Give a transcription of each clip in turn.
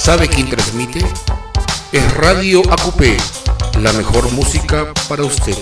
¿Sabe quién transmite? Es Radio AQP, la mejor música para usted.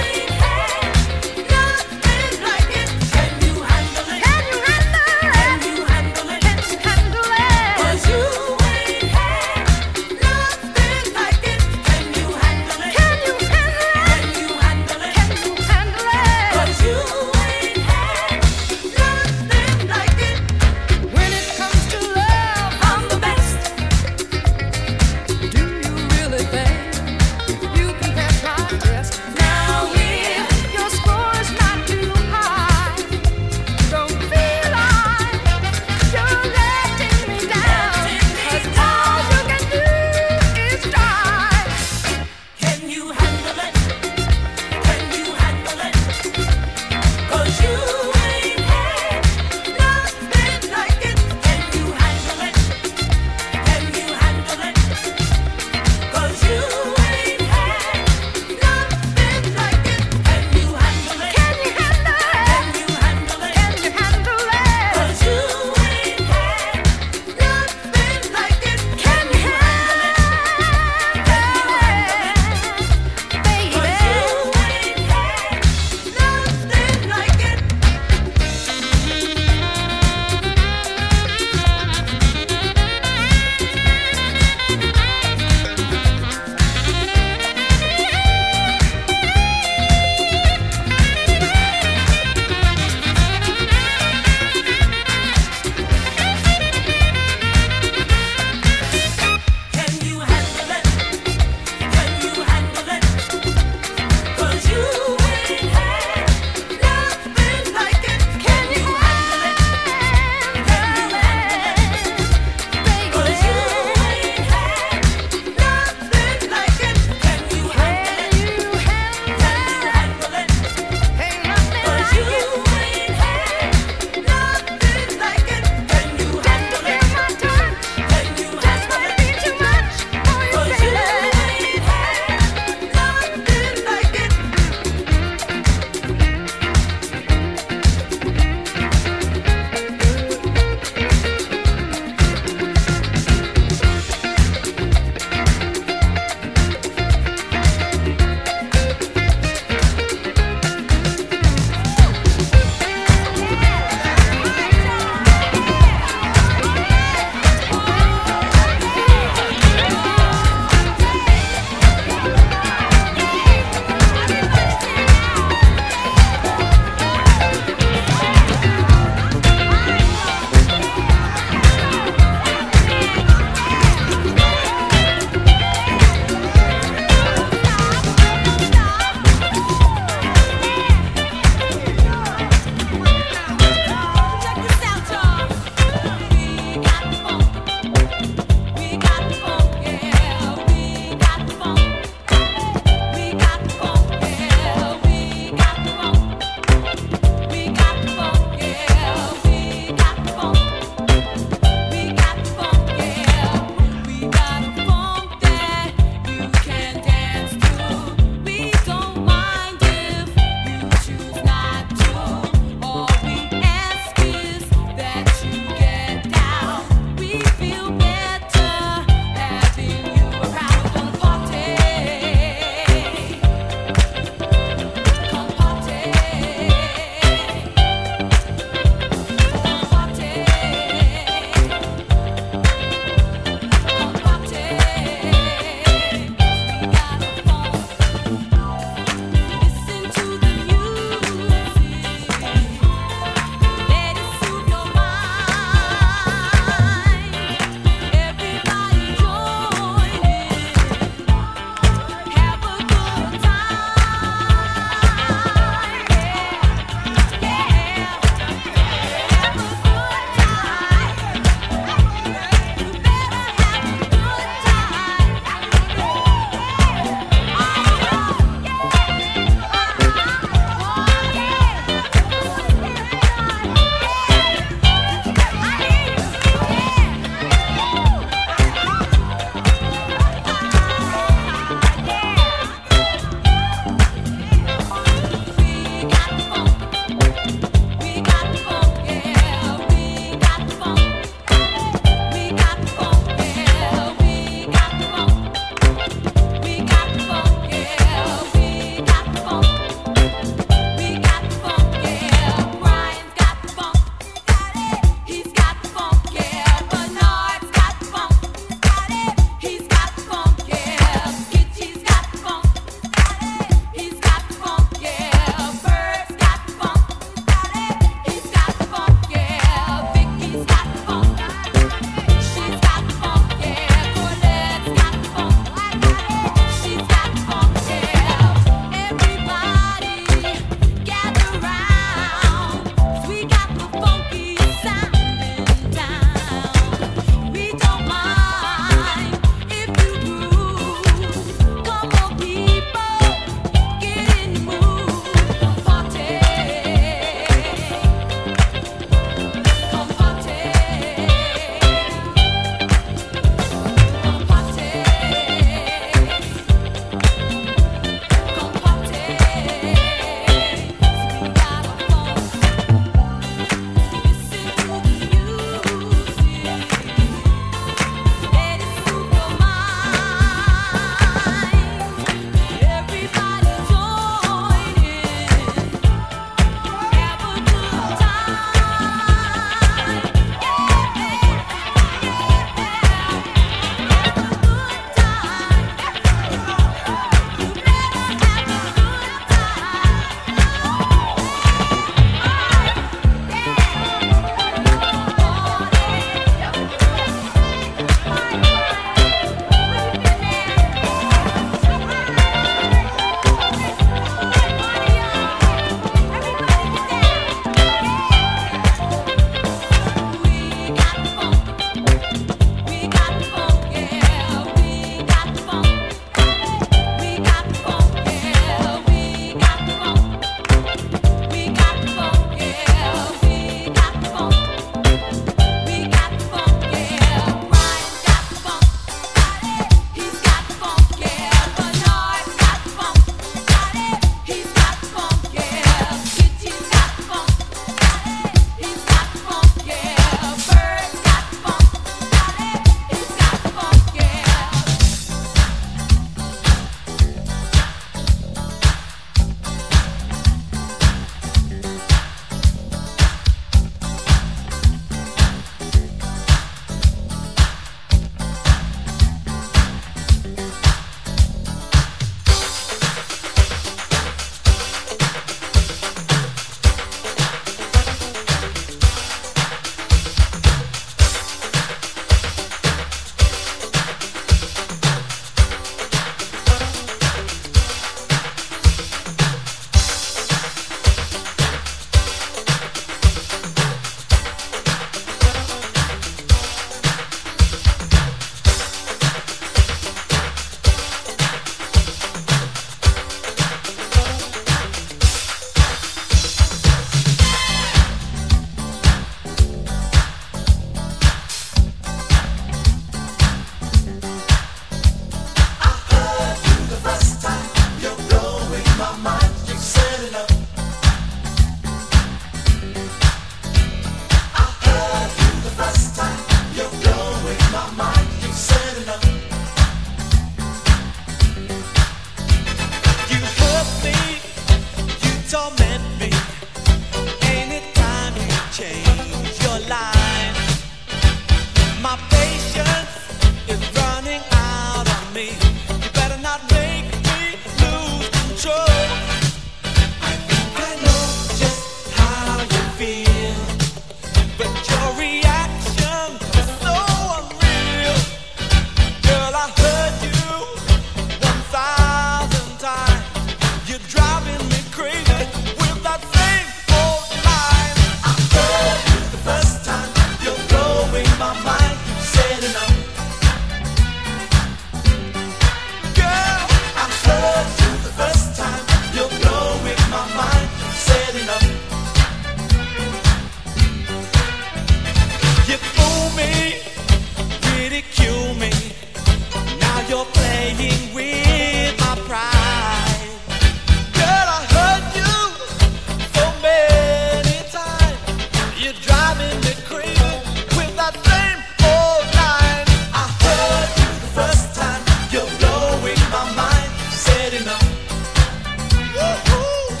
ridicule me. Now you're playing with my pride. Girl, I heard you so many times. You're driving me crazy with that same old line. I heard you the first time. You're blowing my mind. Setting up. Woo-hoo.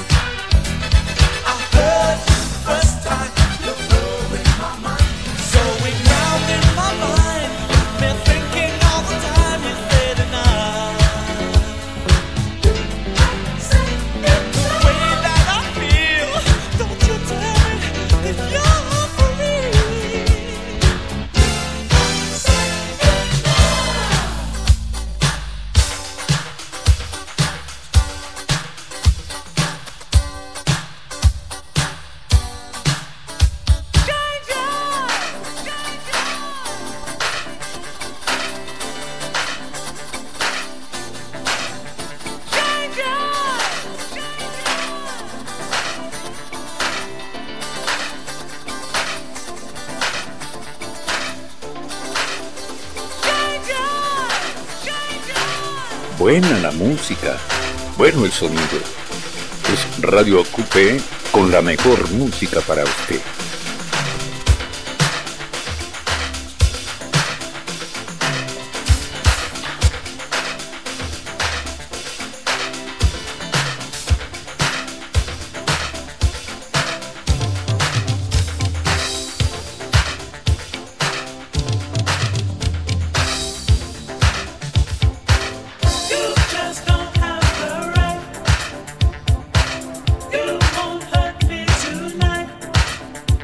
I heard you the first time. You're blowing my mind. Going round in my mind. Been thinking all the time you said enough. The way that I feel, don't you tell me that you're for real. Buena la música, bueno el sonido. Es Radio Coupé con la mejor música para usted. You just don't have the right. You won't hurt me tonight.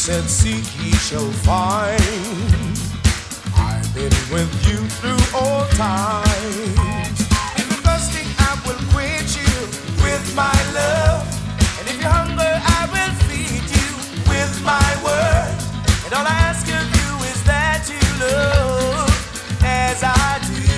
said, seek ye shall find. I've been with you through all times. If you're thirsty, I will quench you with my love. And if you're hungry, I will feed you with my word. And all I ask of you is that you love as I do.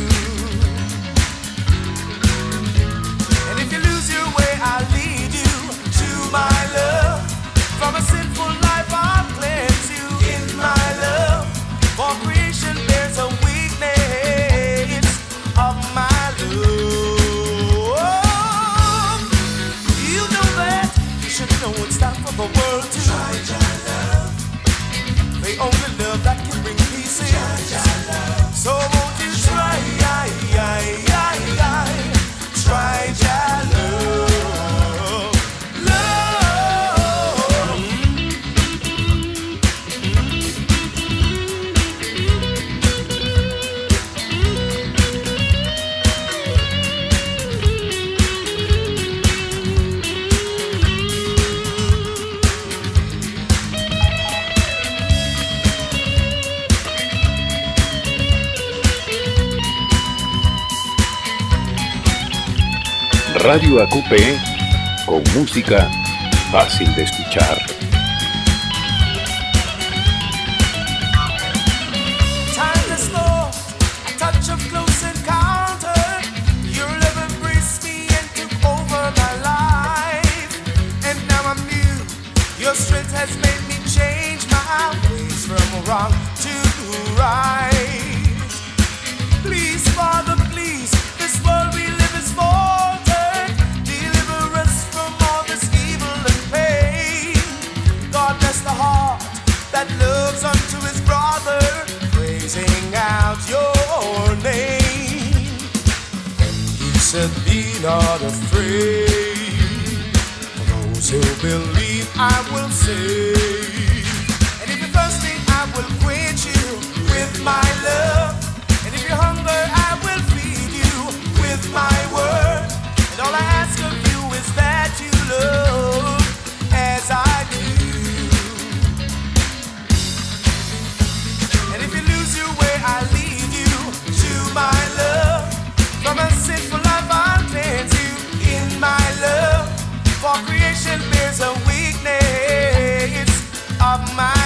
And if you lose your way, I'll lead you to my love. From a sinful life, I'll cleanse you in my love. For creation bears a weakness of my love. You know that, you should know it's time for the world to try your love. The only love that can bring peace in. So won't you try your love. Radio AQP, con música fácil de escuchar. Time is slow, a touch of close encounter. Your love embraced me and took over my life. And now I'm new. Your strength has made me change my ways from wrong to right. Please, Father, please, this world we live is faltered. Deliver us from all this evil and pain. God bless the heart that loves unto his brother, praising out your name. And he said, be not afraid, for those who believe I will save. And if you're thirsty, I will quench you with my love. And if you're hungry, I will feed you with my word. And all I ask of you is that you love as I do. And if you lose your way, I'll lead you to my love. From a sinful life, I'll cleanse you in my love. For creation bears a weakness of my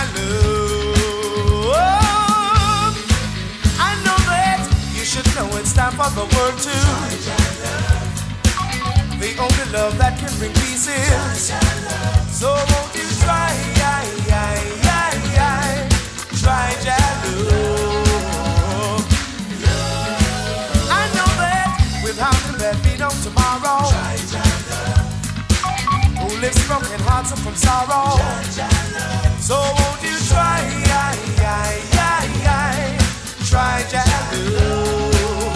love. I know that you should know it's time for the world to the only love that can bring peace is. So won't you try your love. I know that without him there'd be no tomorrow. Who lives broken hearts and from sorrow. So won't you try your love.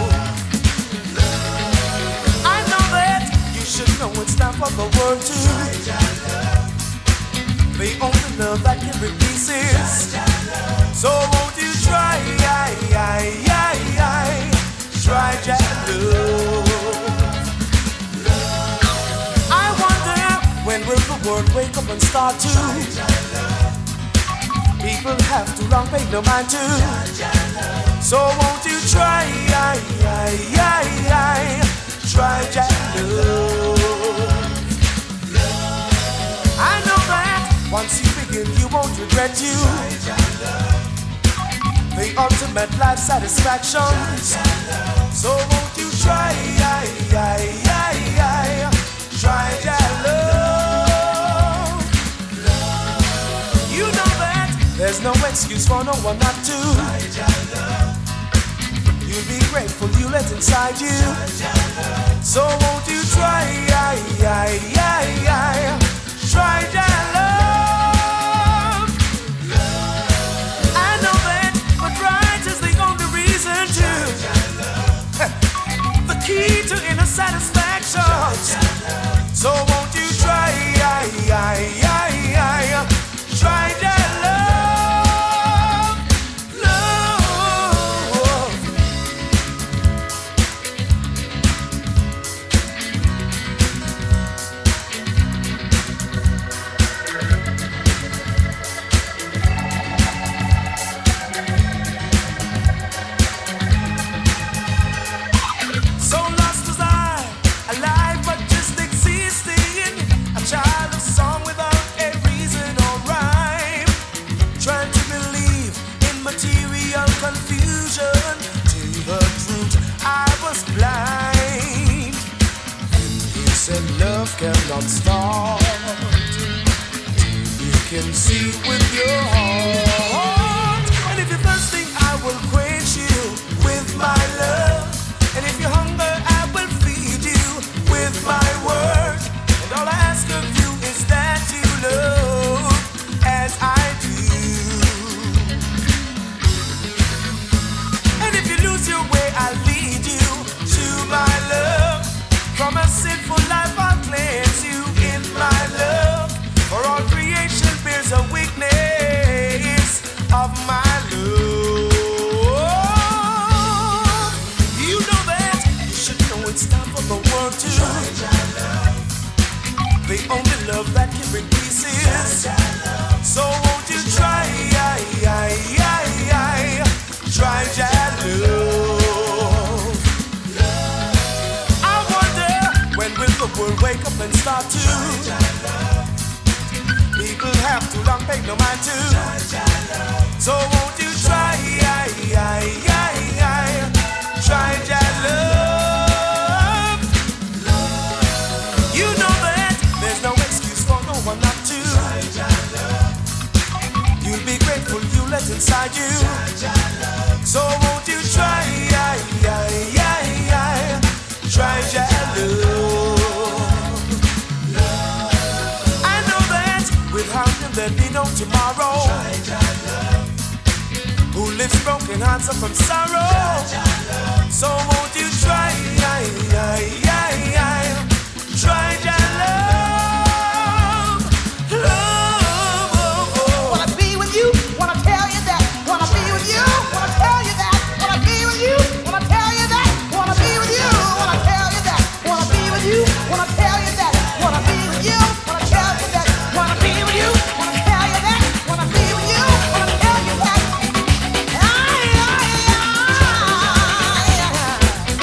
I know that you should know it's time for the world to the only love that can bring peace is. So won't you try your love. I wonder when will the world wake up and start to. People have too long paid no mind to. So won't you try your love. I know that once you begin you won't regret you. The ultimate life satisfaction. So won't you try your love. You know that there's no excuse for no one not to. You'll be grateful you let inside you. So won't you try your love. I know that, but right is the only reason to. The key to inner satisfaction. So won't you try your love. don't start. You can see with your heart. And if you're thirsty, I will quench you with my love. And if you're hungry, I will feed you with my word. And all I ask of you is that you love as I do. And if you lose your way, I'll lead you to my love. From a sinful life, I'll cleanse you in my love. For all creation bears a witness of my love. You know that, you should know it's time for the world to try love. The only love that can bring peace is so won't you try love. I wonder when will the world wake up and start to people have too long paid no mind to. So won't you try love. You know that there's no excuse for no one not to. You'll be grateful you let inside you. So won't you try love. I know that without him there'd be no tomorrow. Who lives broken hearts up from sorrow. So won't you try love. Wanna be with you, wanna tell you that. Wanna be with you, wanna tell you that. Wanna be with you, wanna tell you that. Wanna be with you, wanna tell you that. Wanna be with you, wanna tell you that. Wanna be with you, wanna tell you that. Wanna be with you, wanna tell you that. Wanna be with you, wanna tell you that.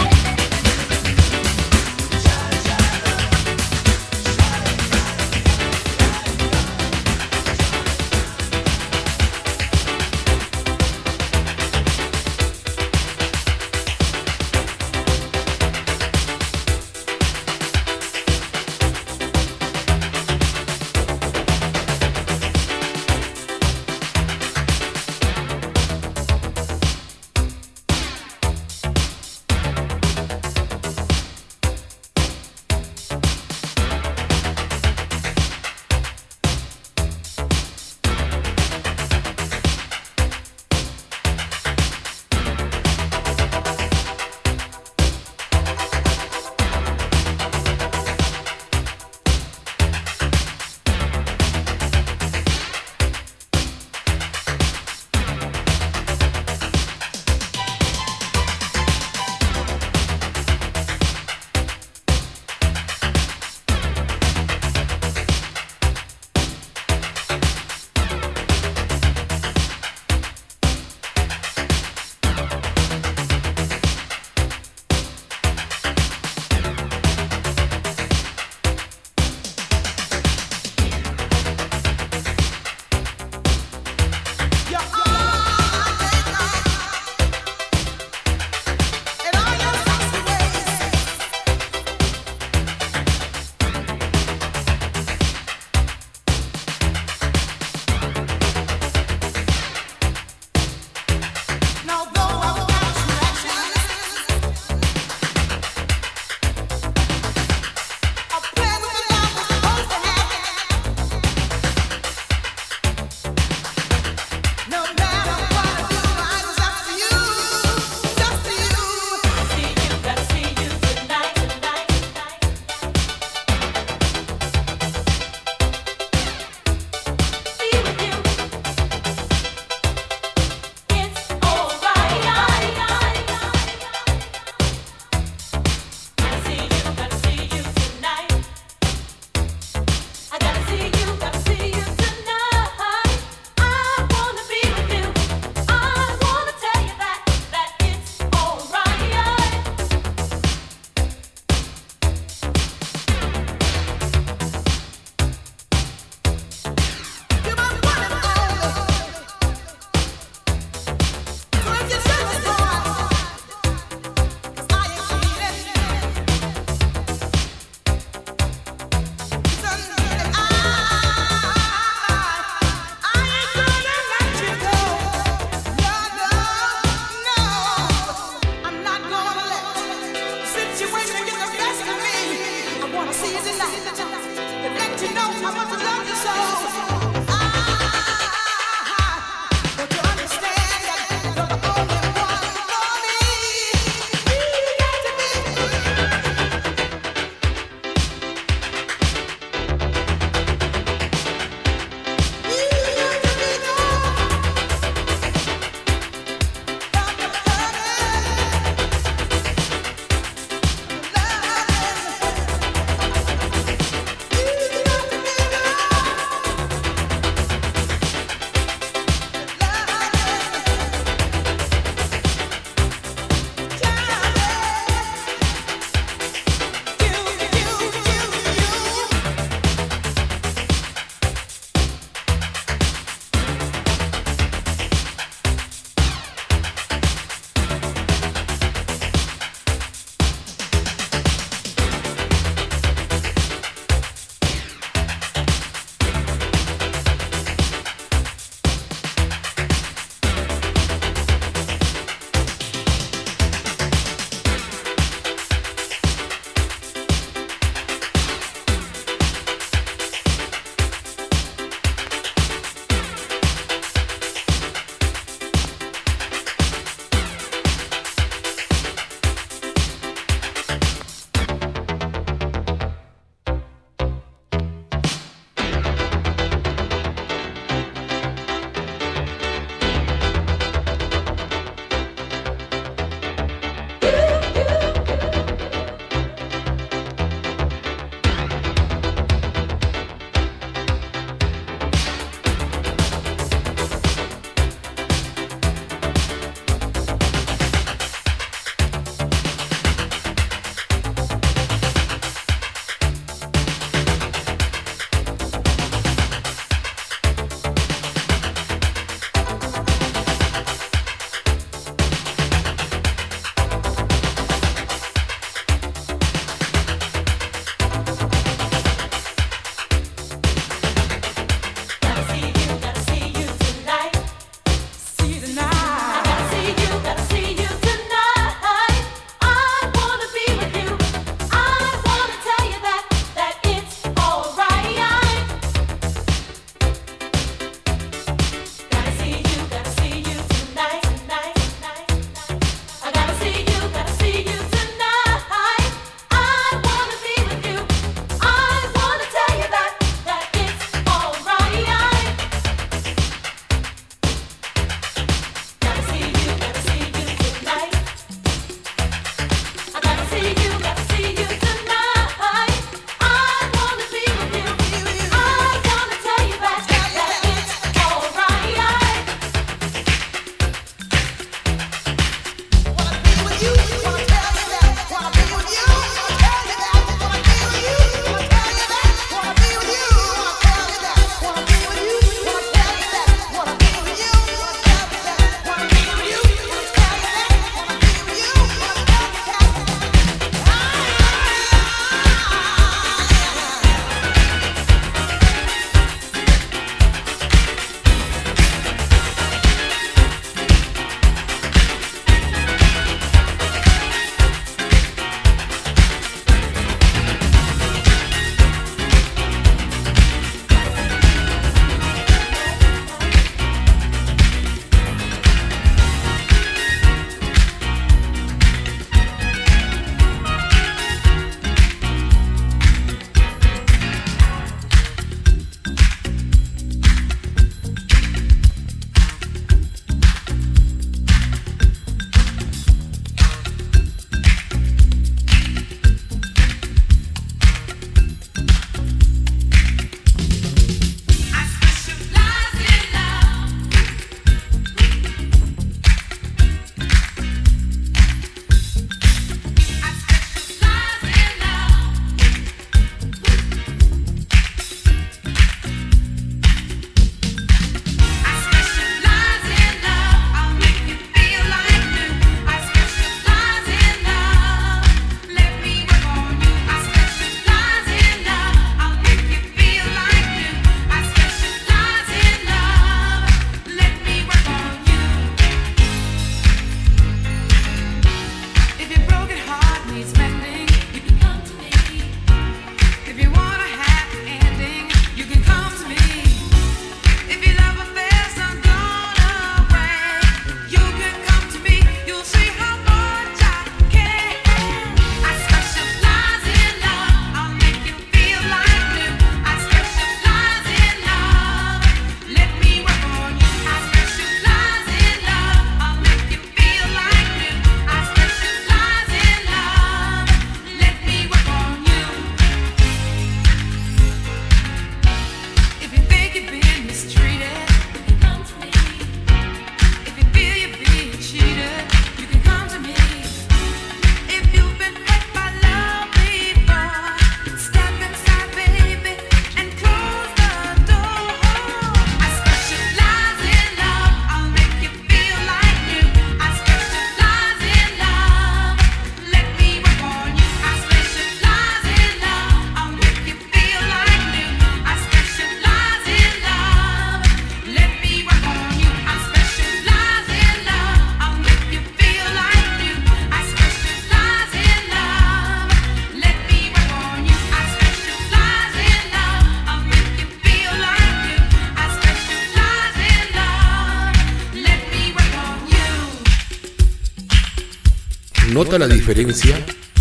¿Nota la diferencia?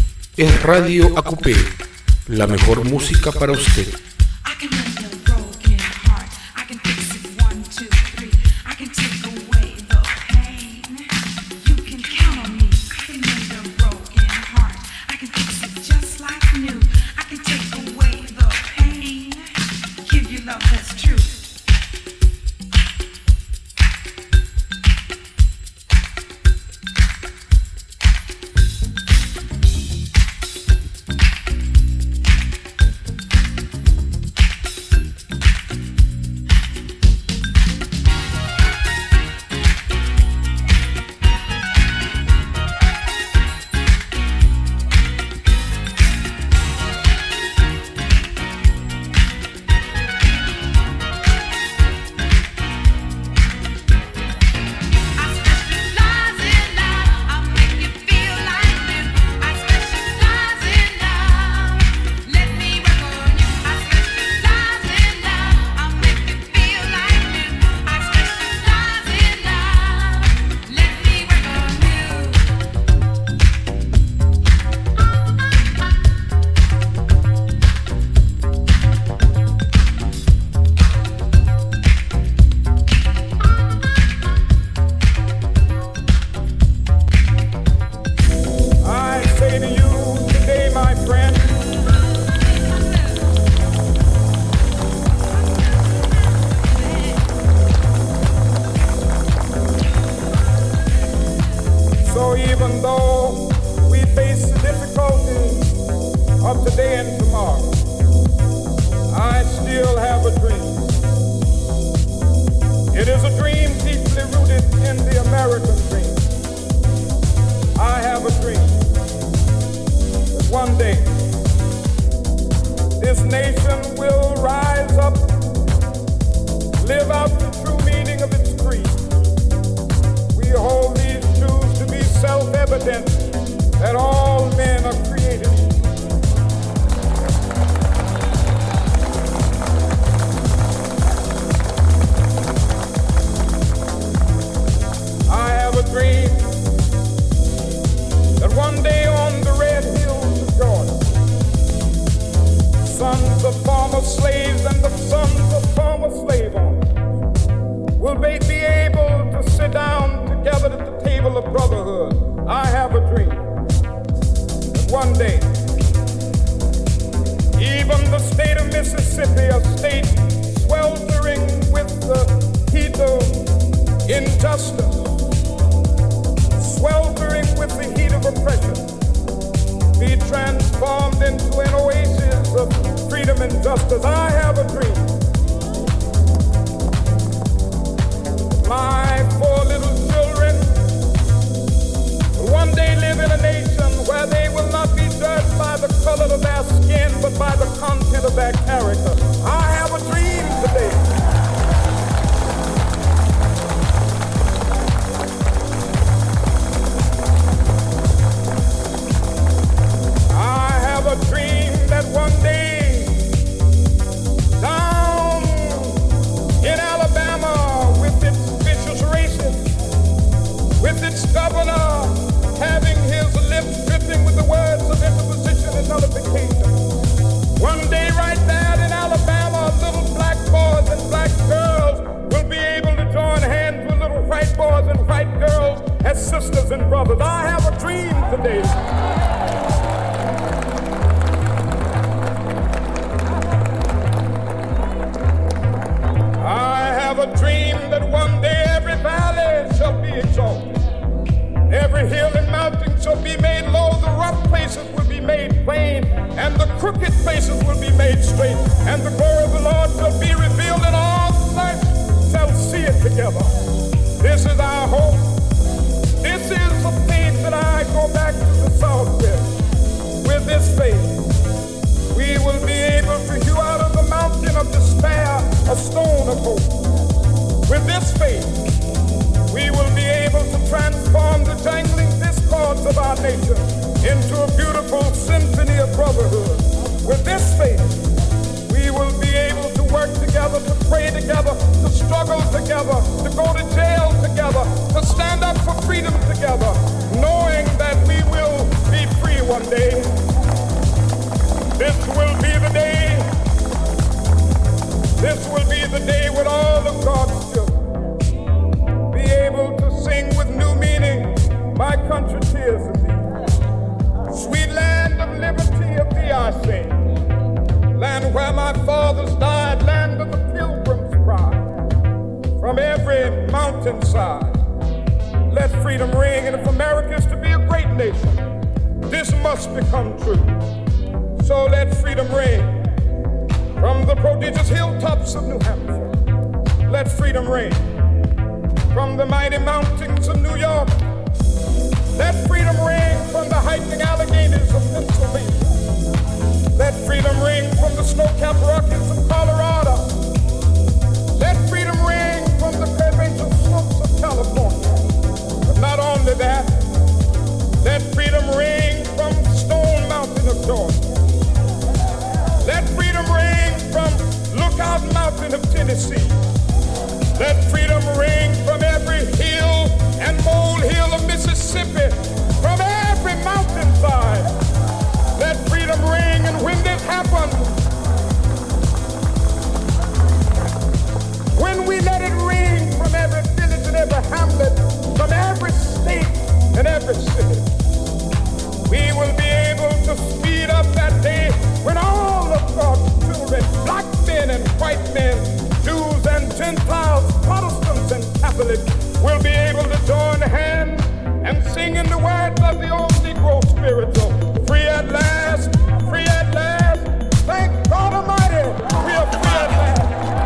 Es Radio AQP, la mejor música para usted. to go to jail together, to stand up for freedom together, knowing that we will mountainside. Let freedom ring, and if America is to be a great nation, this must become true. So let freedom ring from the prodigious hilltops of New Hampshire. Let freedom ring from the mighty mountains of New York. Let freedom ring from the hiking Alleghenies of Pennsylvania. Let freedom ring from the snow-capped Rockies of Colorado. Let freedom ring from the curvaceous slopes of California. But not only that, let freedom ring from Stone Mountain of Georgia. Let freedom ring from Lookout Mountain of Tennessee. Let freedom ring from every hill and molehill of Mississippi, from every mountainside. Let freedom ring, and when this happens, when we let it ring from every village and every hamlet, from every state and every city, we will be able to speed up that day when all of God's children, black men and white men, Jews and Gentiles, Protestants and Catholics, will be able to join hands and sing in the words of the old Negro spiritual. Free at last, free at last. Thank God Almighty, we are free at last.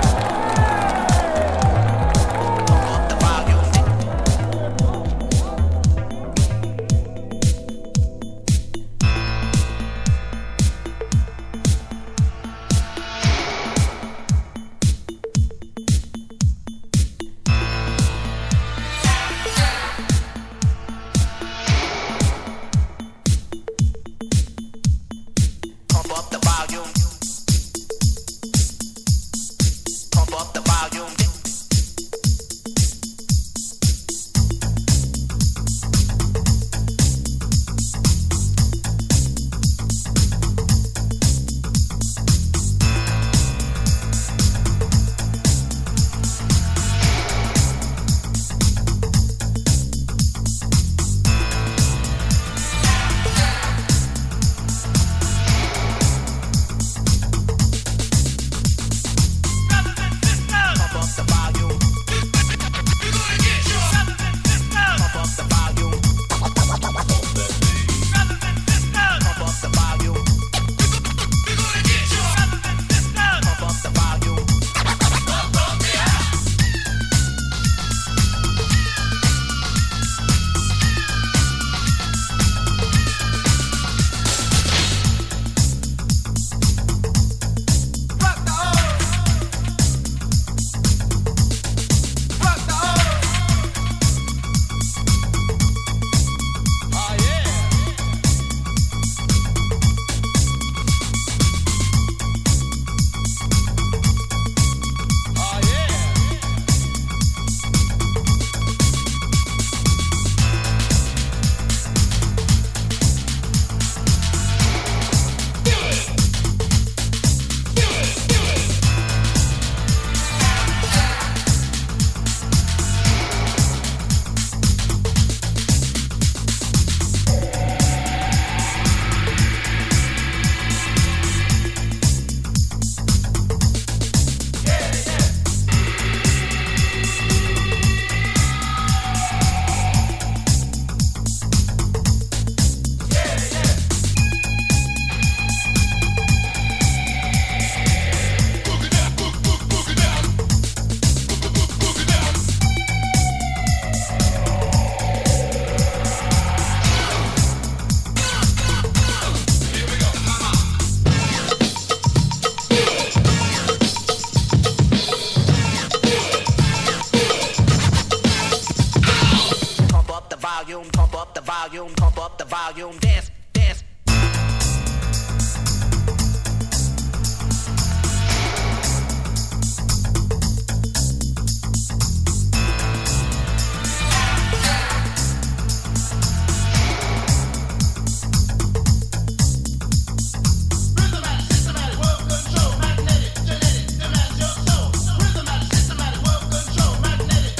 volume, dance, dance.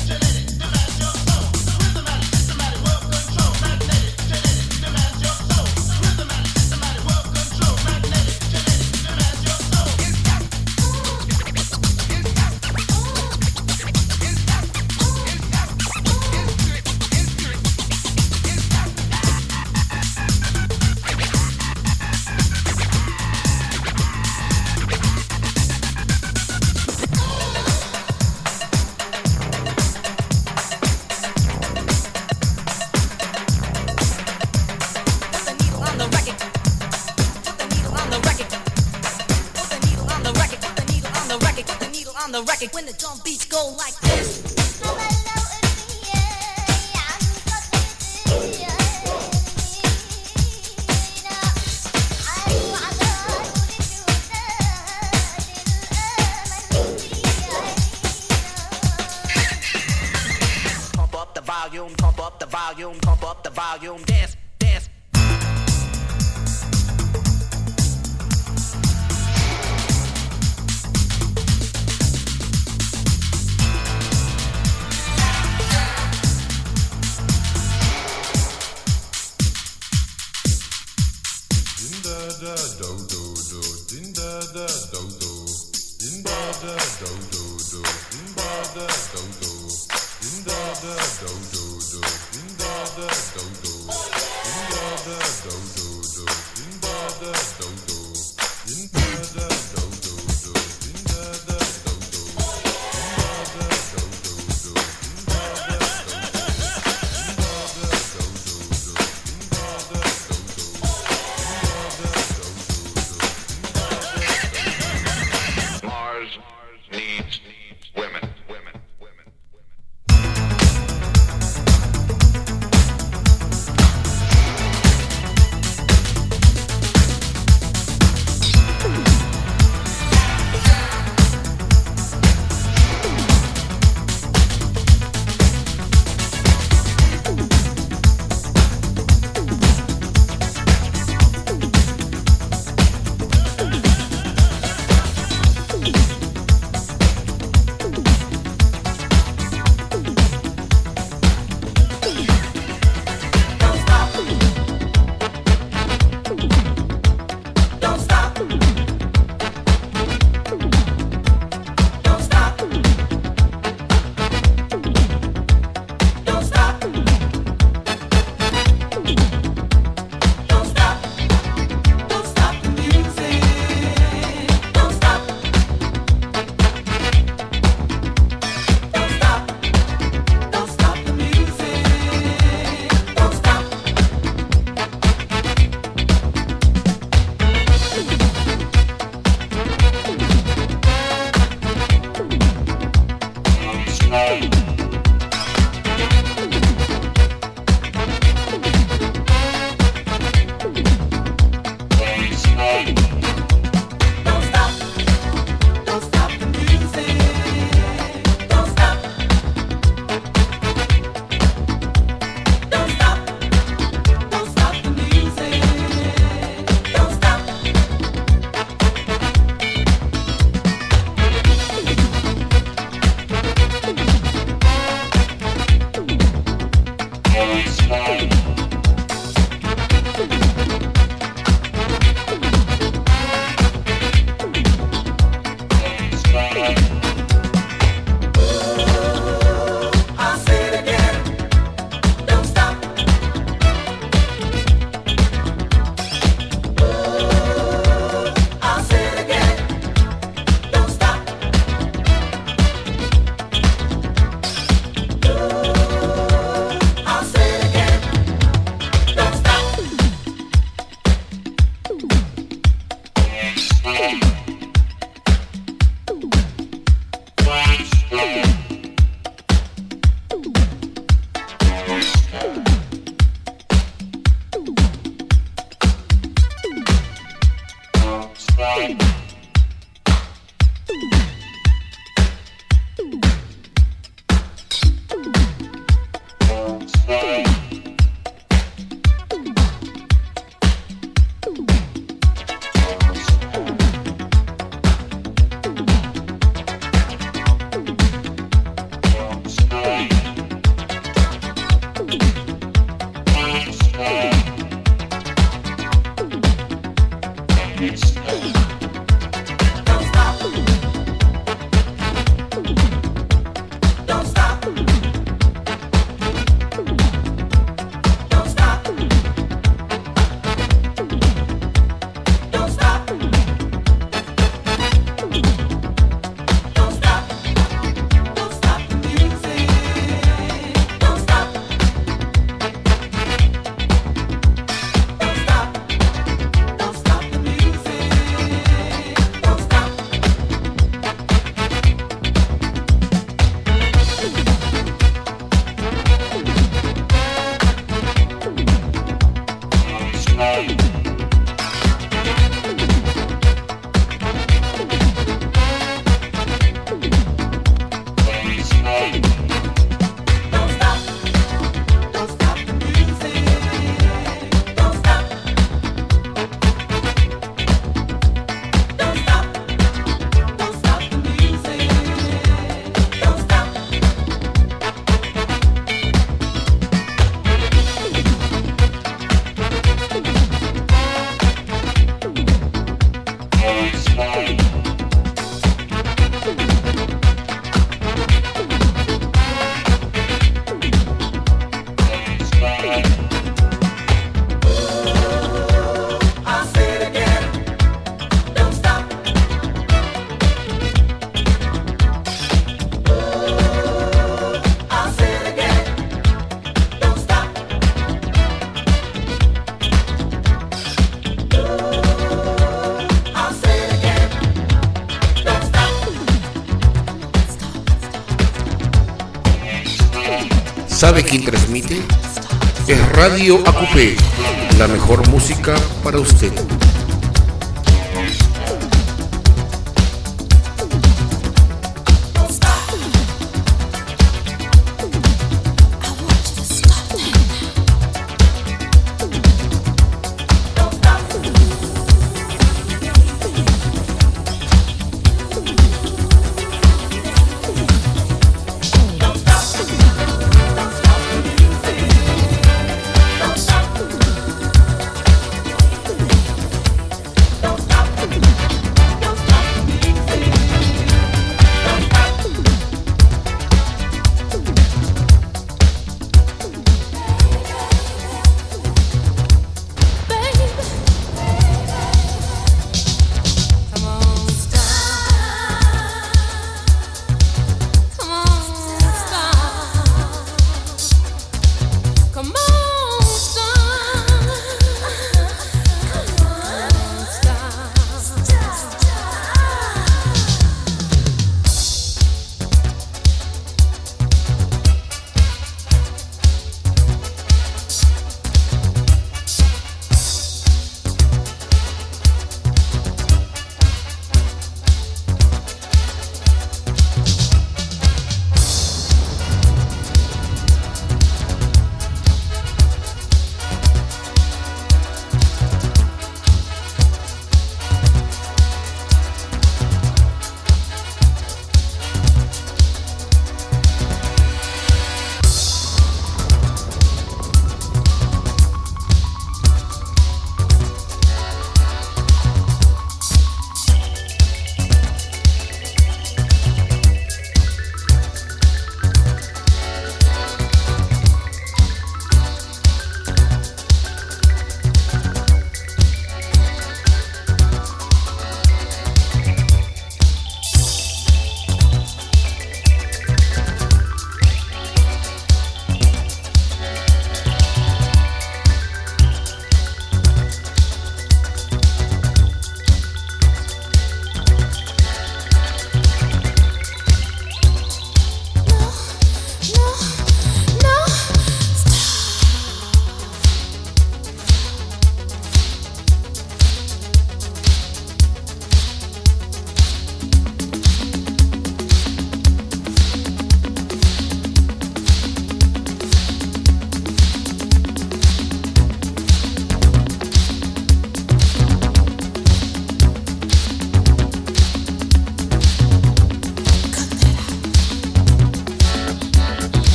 Systematic on the record when the drum beats go like this. Pump up the volume, pump up the volume, pump up the volume, dance, dance. Mars needs women. quien transmite es Radio AQP, la mejor música para usted.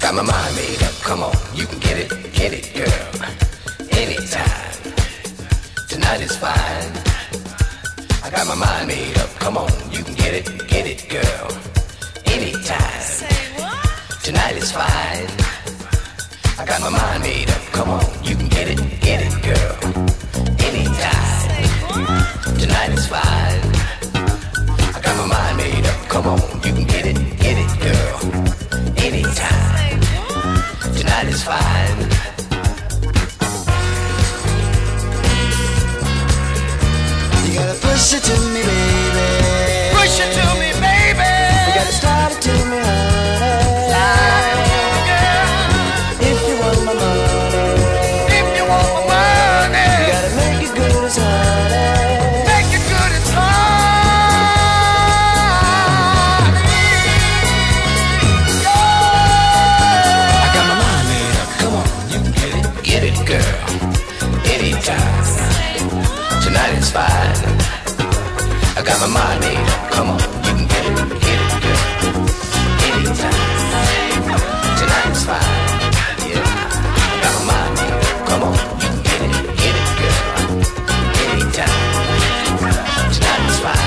got my mind made up, come on, you can get it, girl. Anytime, tonight is fine. I got my mind made up, come on, you can get it, girl. Anytime, tonight is fine. I got my mind made up, come on, you can get it, girl. Anytime, tonight is fine. I got my mind made up, come on, you can get it, girl. Anytime, tonight is fine. You gotta push it to me, baby. Push it to me, baby. You gotta start it to me, honey. Slide it to me, girl. If you want my money. If you want my money. You gotta make it good as honey. Make it good as honey. I got my mind made up, come on, you can get it, girl. Anytime, tonight is fine. I got my mind made up, come on, you can get it, girl. Anytime, tonight is fine. Yeah, I got my mind made up, come on, you can get it, girl. Anytime, tonight is fine.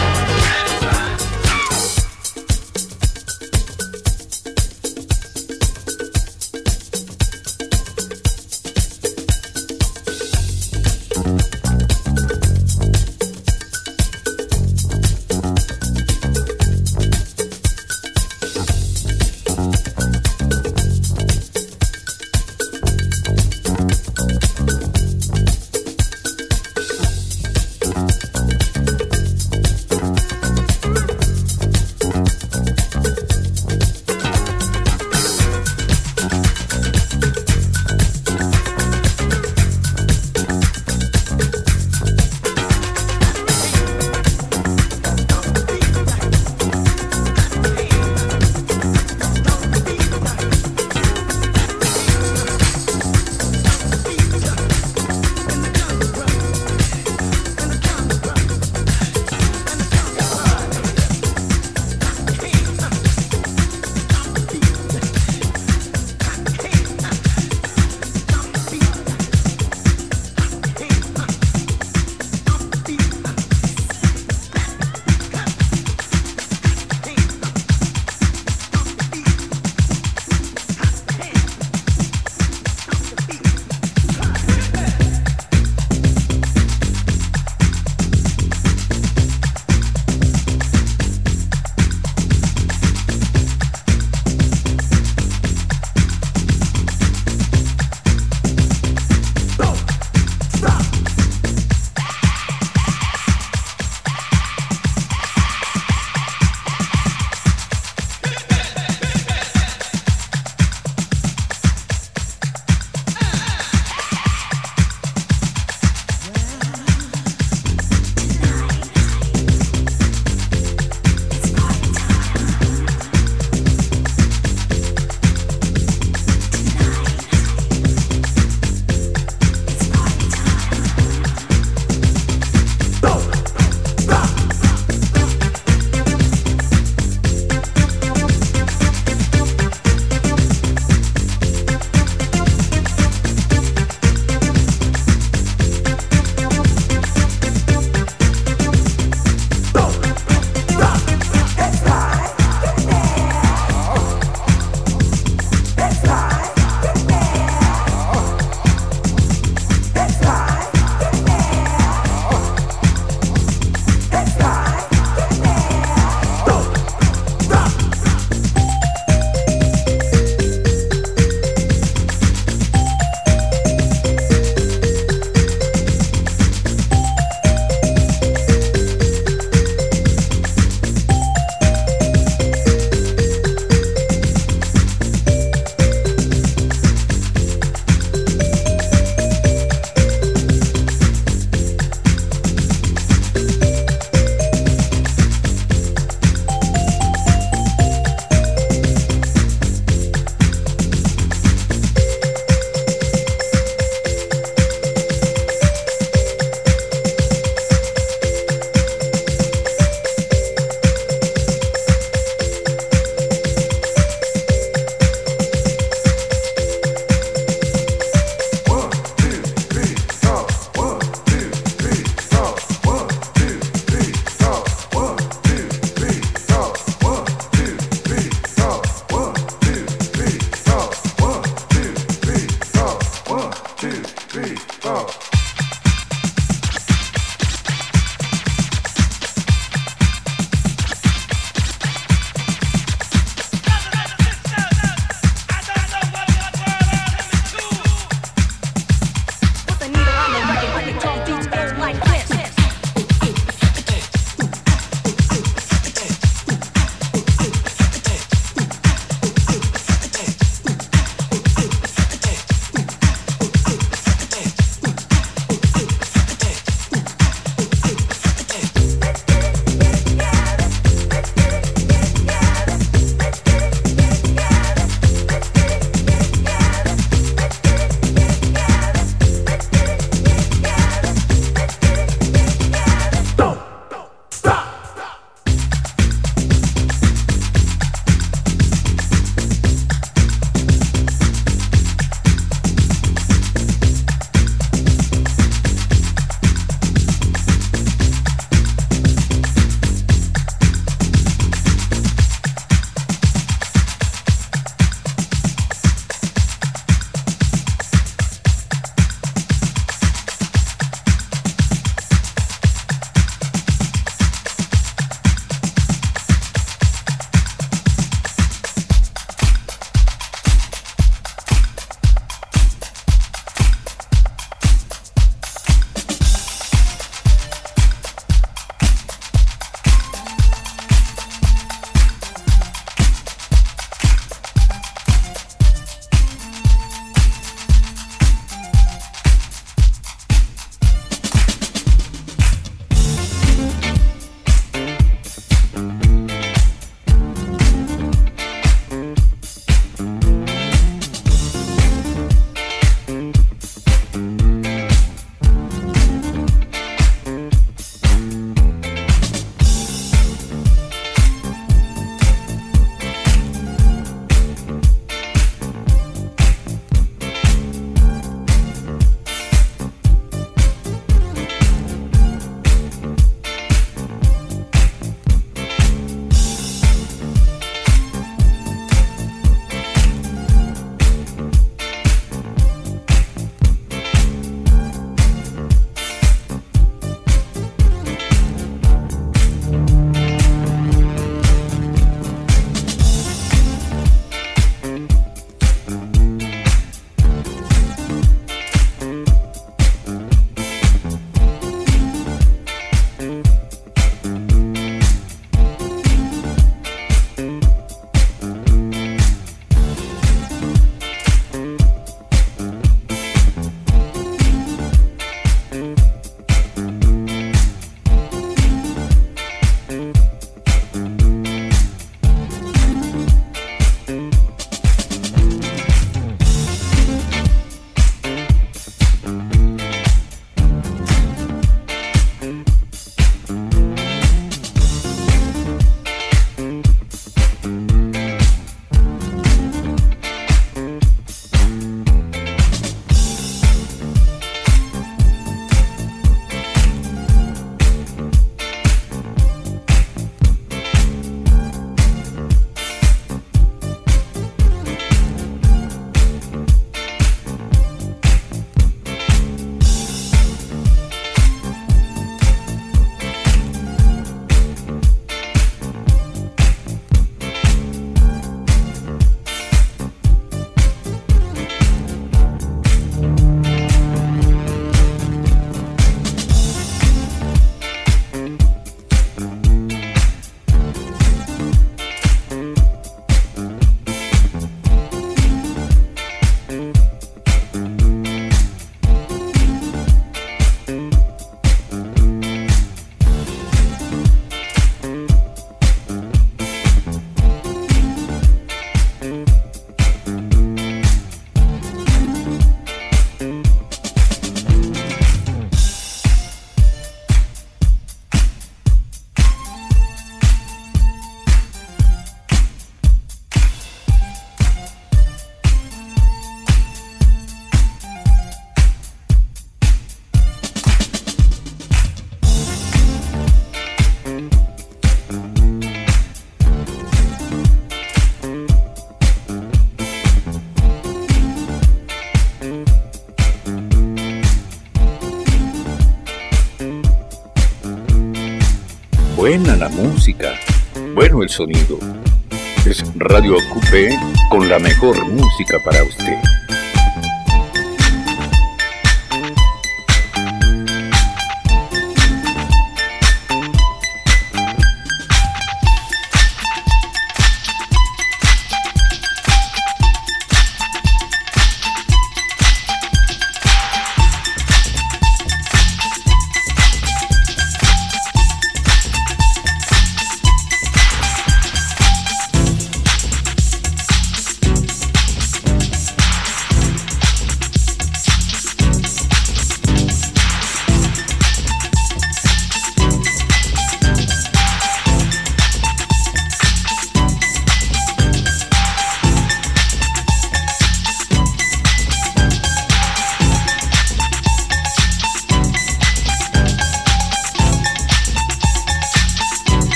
buena la música, bueno el sonido. Es Radio Coupé con la mejor música para usted.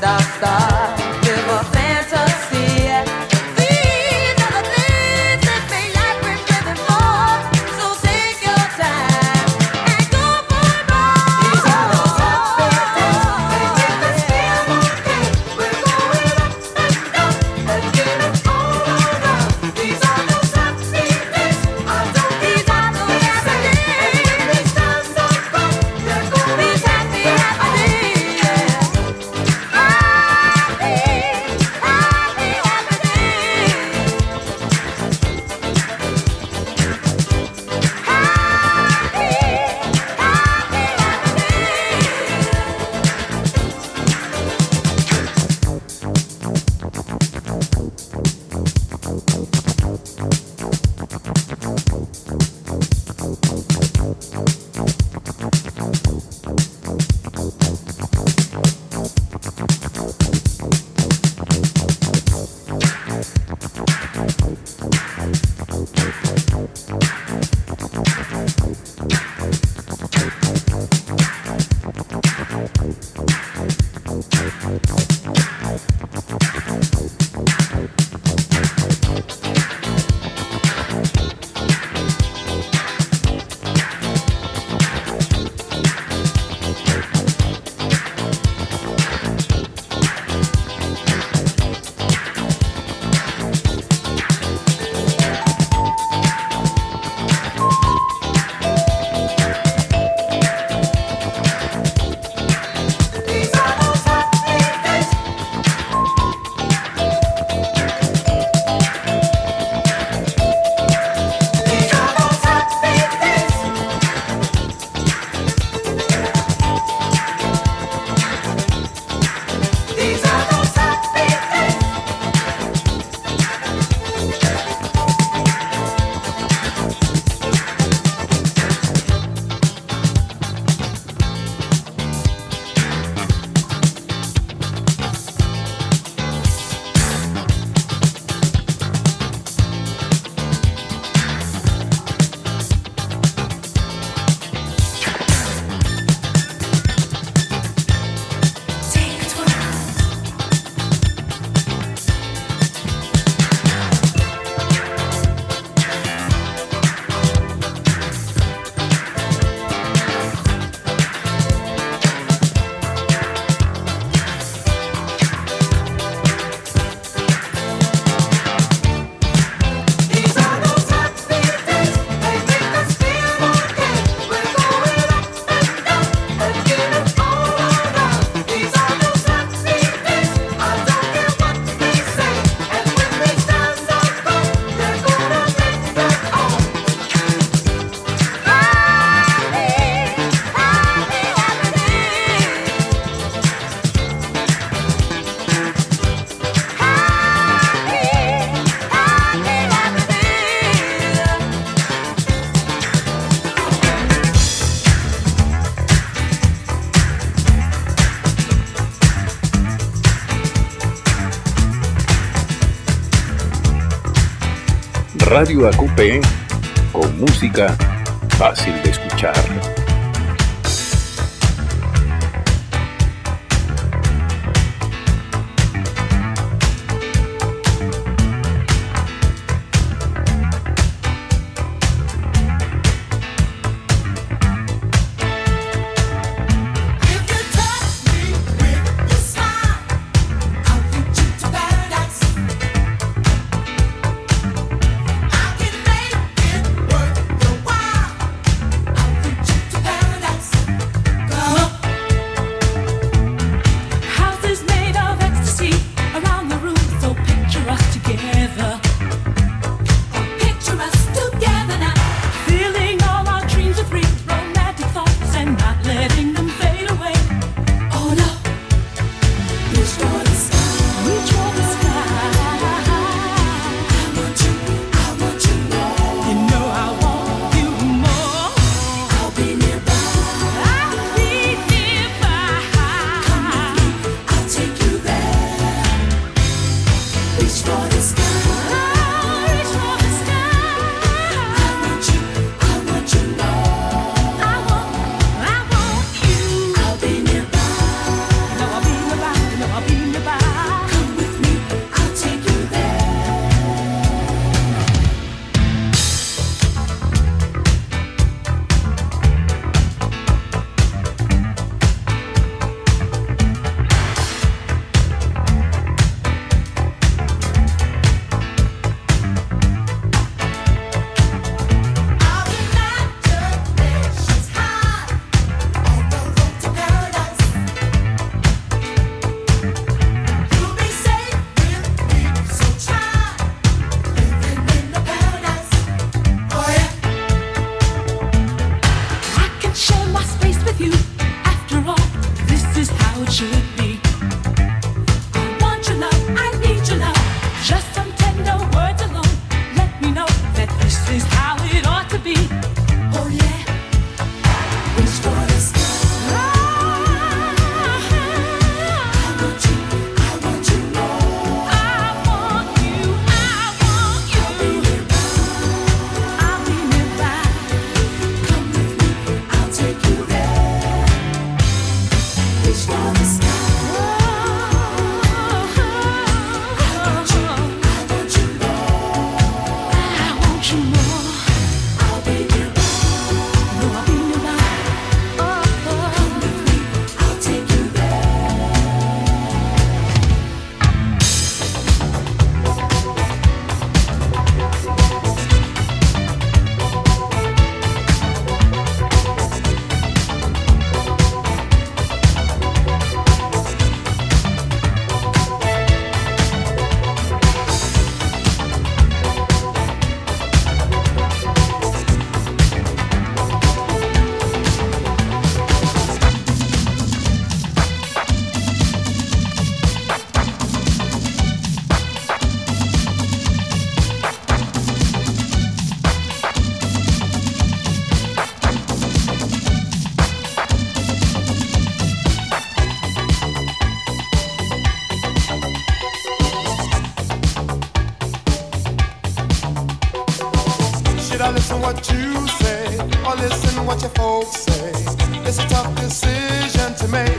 our star. Live a fantasy. These are the things that make life worth living for. So take your time and go for it all. These are those happy days. They make us feel okay. We're going up and up and getting all around. These are those happy days. I don't care what they say. And when these times are rough, they're gonna be happy, happy days. Happy, happy, happy Radio AQP, con música fácil de escuchar. I can make it worth your while. what you say or listen to what your folks say. It's a tough decision to make.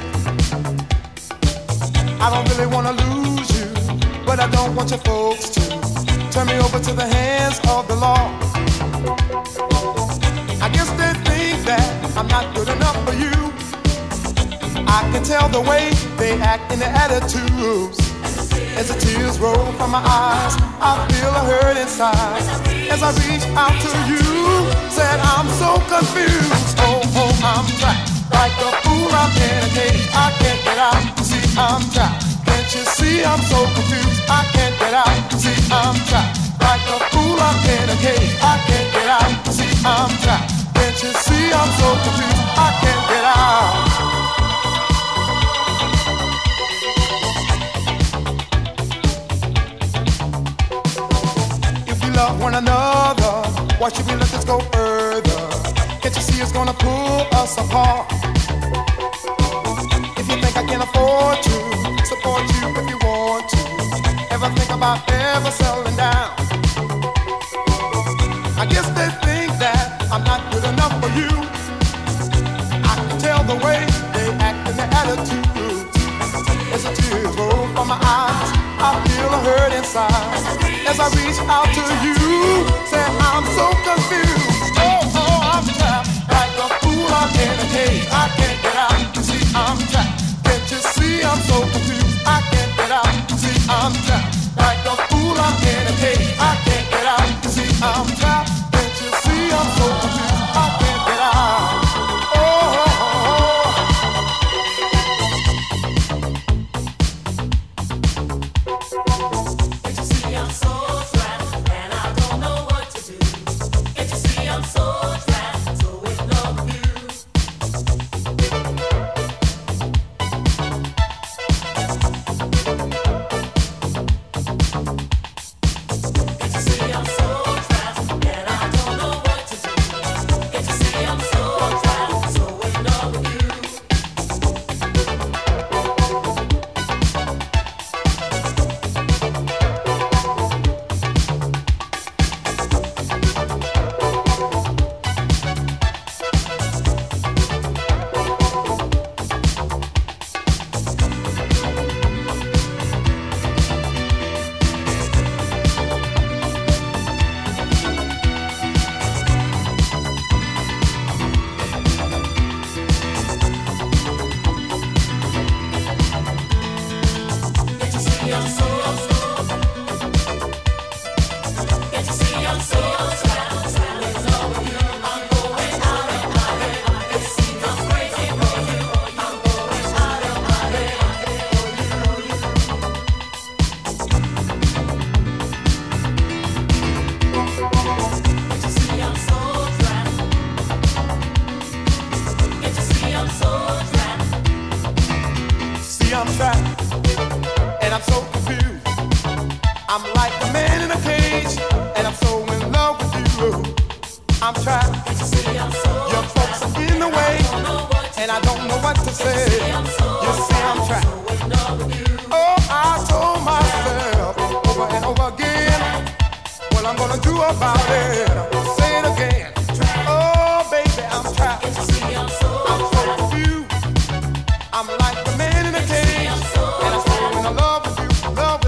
I don't really wanna lose you, but I don't want your folks to turn me over to the hands of the law. I guess they think that I'm not good enough for you. I can tell the way they act in their attitudes. As the tears roll from my eyes, I feel a hurt inside. As I reach out to you, said I'm so confused. Oh, I'm trapped. Like a fool, I'm in a cage. I can't get out. See, I'm trapped. Can't you see I'm so confused? I can't get out. See, I'm trapped. Like a fool, I'm in a cage. I can't get out. See, I'm trapped. Can't you see I'm so confused? I can't get out. Love one another, why should we let this go further? Can't you see it's gonna pull us apart? If you think I can afford to support you if you want to, ever think about ever settling down? I guess they think that I'm not good enough for you. I can tell the way they act in their attitudes. As the tears roll from my eyes, I feel a hurt inside. As I reach out to you, say I'm so confused. Oh, I'm trapped. Like a fool, I'm in a cage. I can't get out. You see, I'm trapped. Can't you see I'm so confused? I can't get out. You see, I'm trapped. Like a fool, I'm in a cage. I can't get out. You see, I'm trapped. Can't you see I'm so confused? I can't get out. I'm trapped, and I'm so confused. I'm like a man in a cage, and I'm so in love with you. I'm trapped. Your folks are in the way, and I don't know what to say. You see, I'm trapped. Oh, I told myself over and over again what I'm gonna do about it. Say it again. Oh, baby, I'm trapped. I'm so confused. I'm like a man in a cage, and I'm so in love with you, love with you.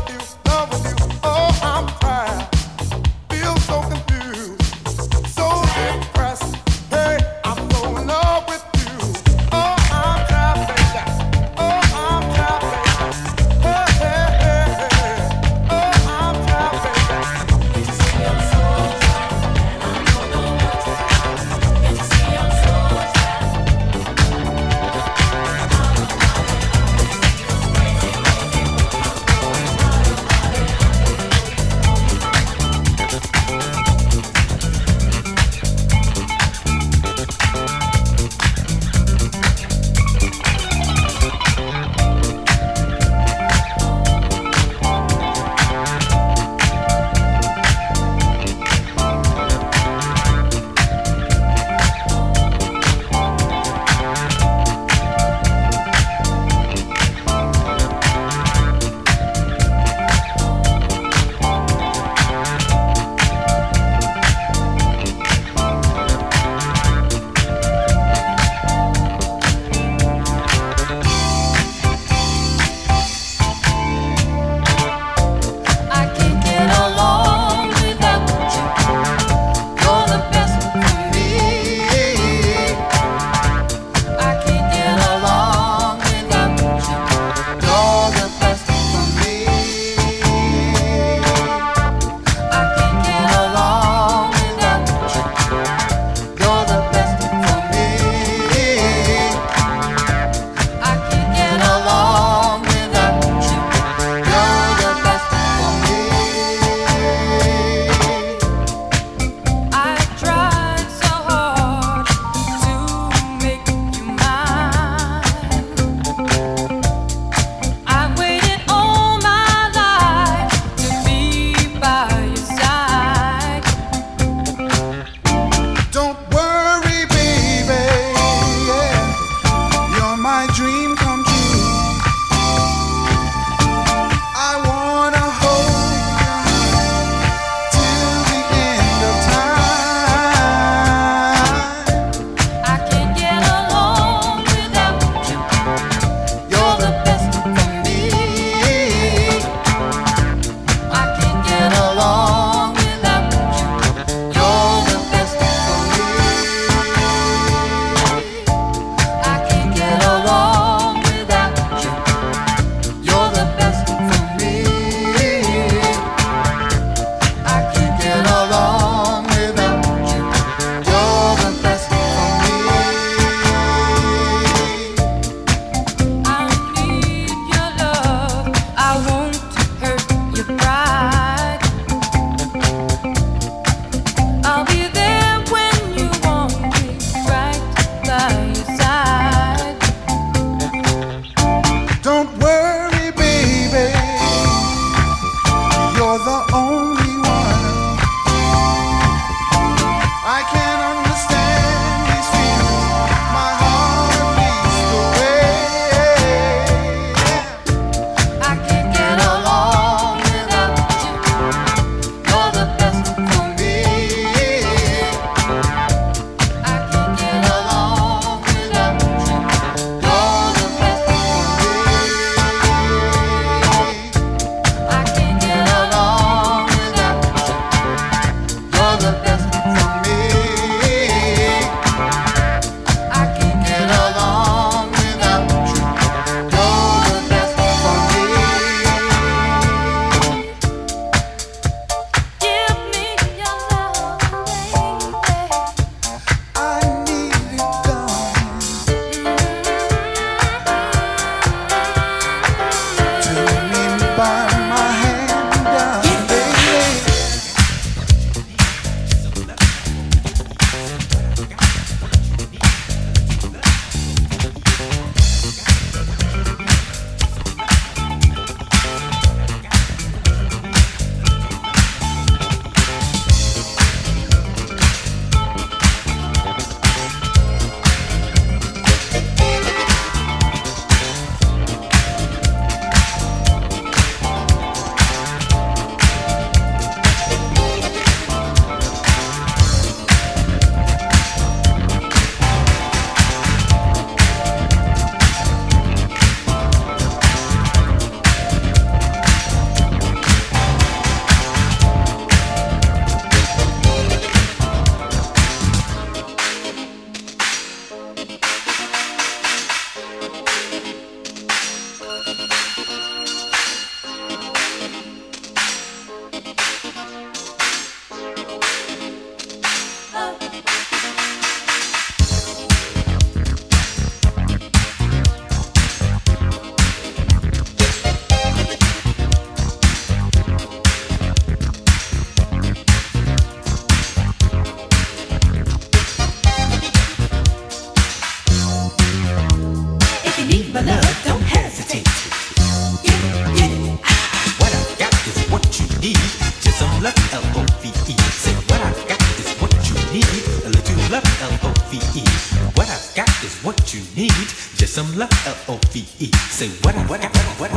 love, L-O-V-E. Say what I've got is what you need. A little love, L-O-V-E. What I've got is what you need. Just some love, L-O-V-E. Say what I need.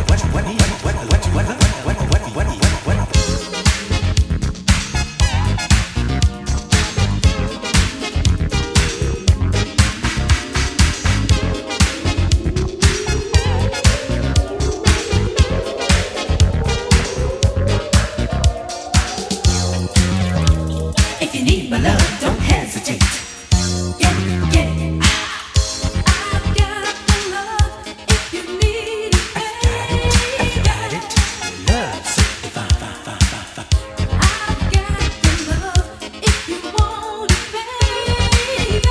If you need my love, don't hesitate. Get it, get it. I've got the love if you need it, baby. I've got it. Love, so fine, fine, fine, fine, fine. I've got the love if you want it, baby.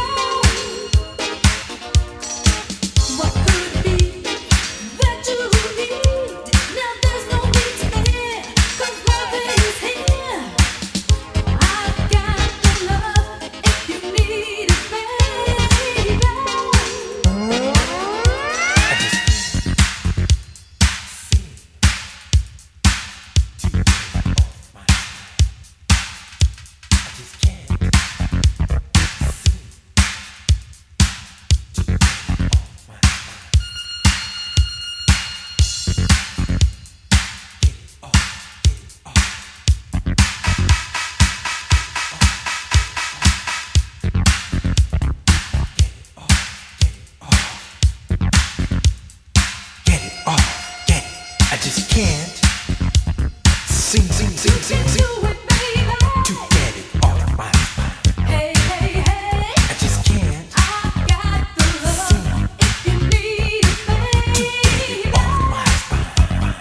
What could it be that you need? Now there's no need to fear, 'cause love is here. I've got the love if you need it, baby. Get it off, get it. I just can't sing, sing, sing, sing, sing. Do it, baby. To get it off my spine. Hey, hey, hey. I just can't I've got the love if you need it, to get baby. it off my spine.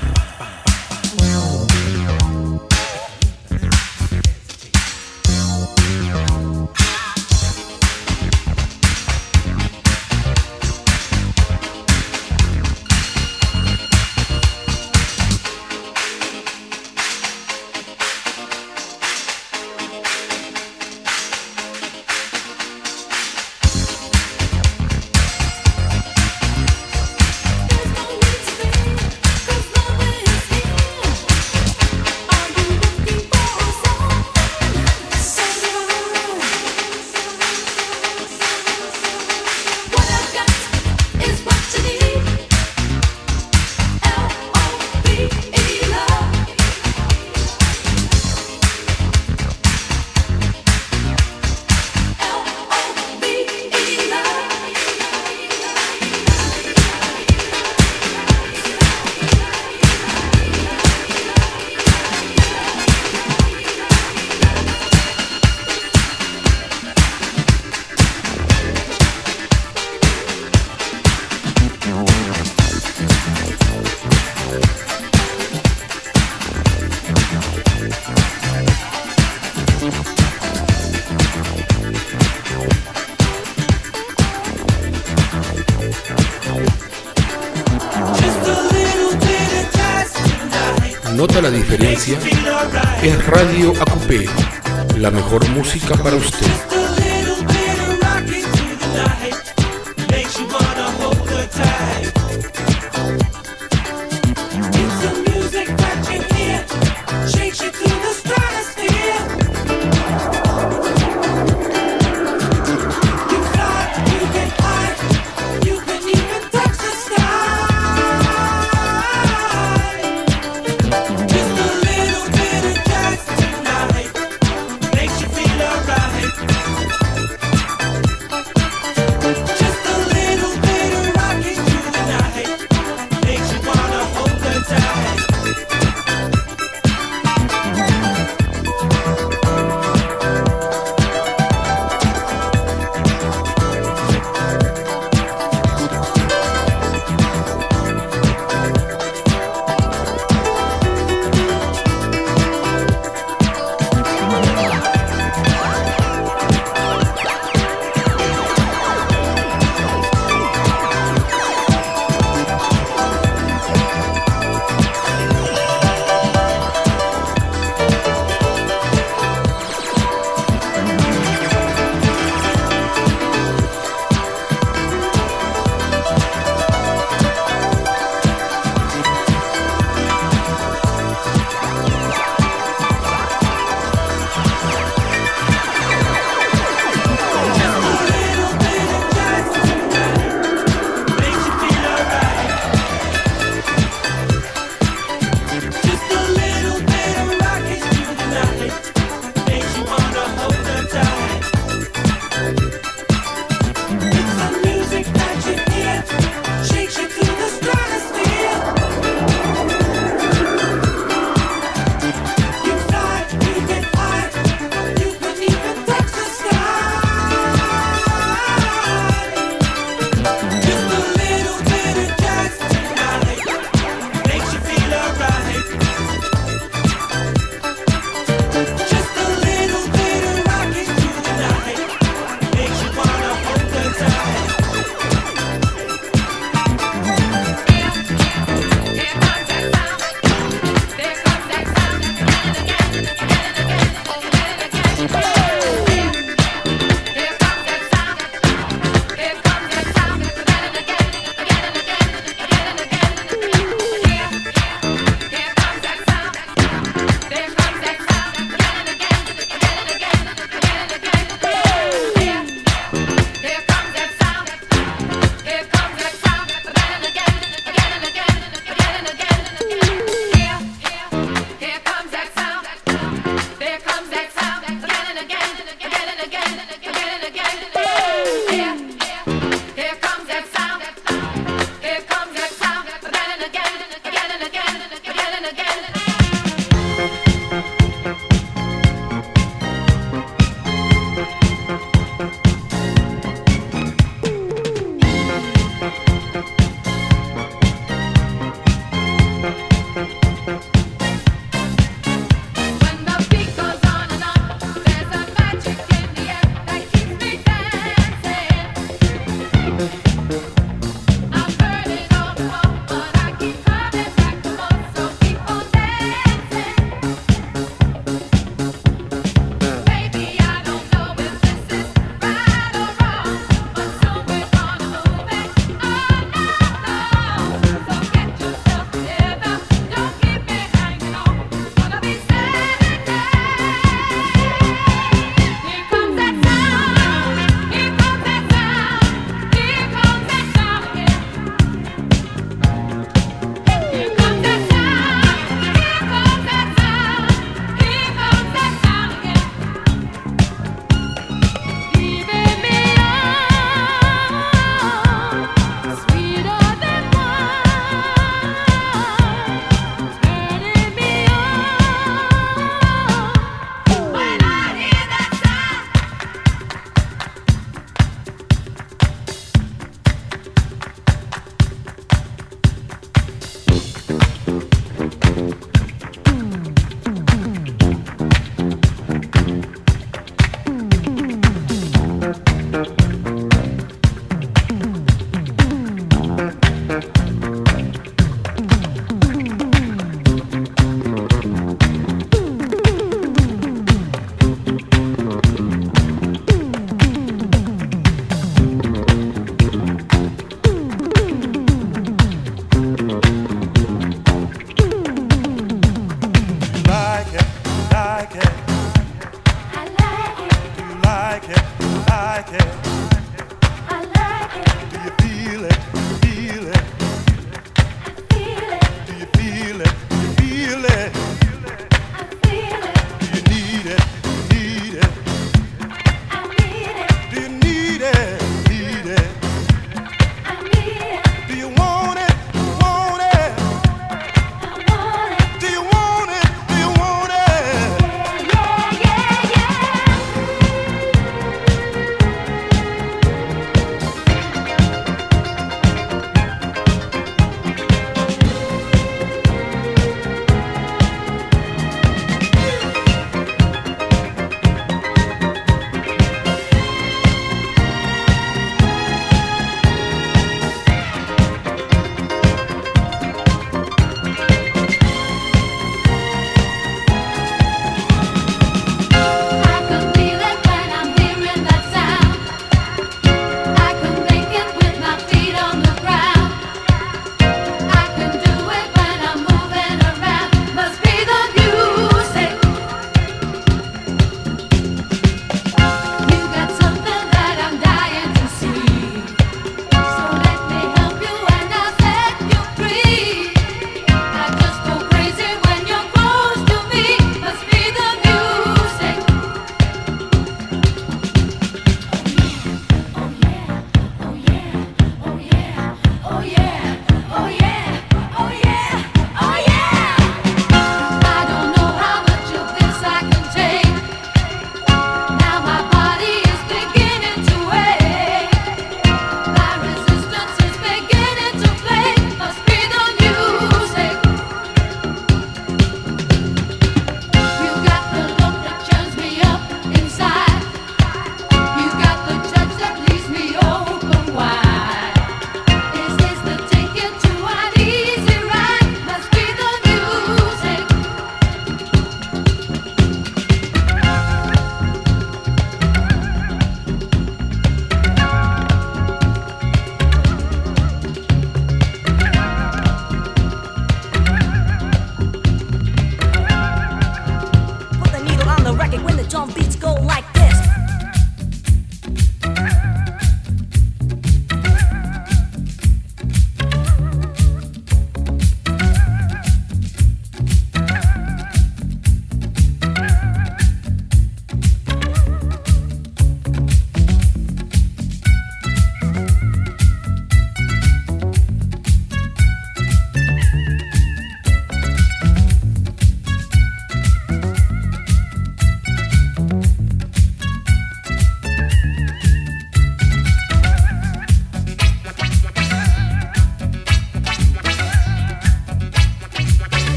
There's no need to fear, 'cause love is here. Are you looking for someone? What I've got is what you need. L-O-V-E, love. L-O-V-E, love. ¿Nota la diferencia? Es Radio AQP, la mejor música para usted. Just a little bit of rocking through the night makes you wanna hold her tight. It's the music that you hear, shakes you through the stratosphere. You fly, you get high, you can even touch the sky. Just a little bit of jazz tonight makes you feel alright.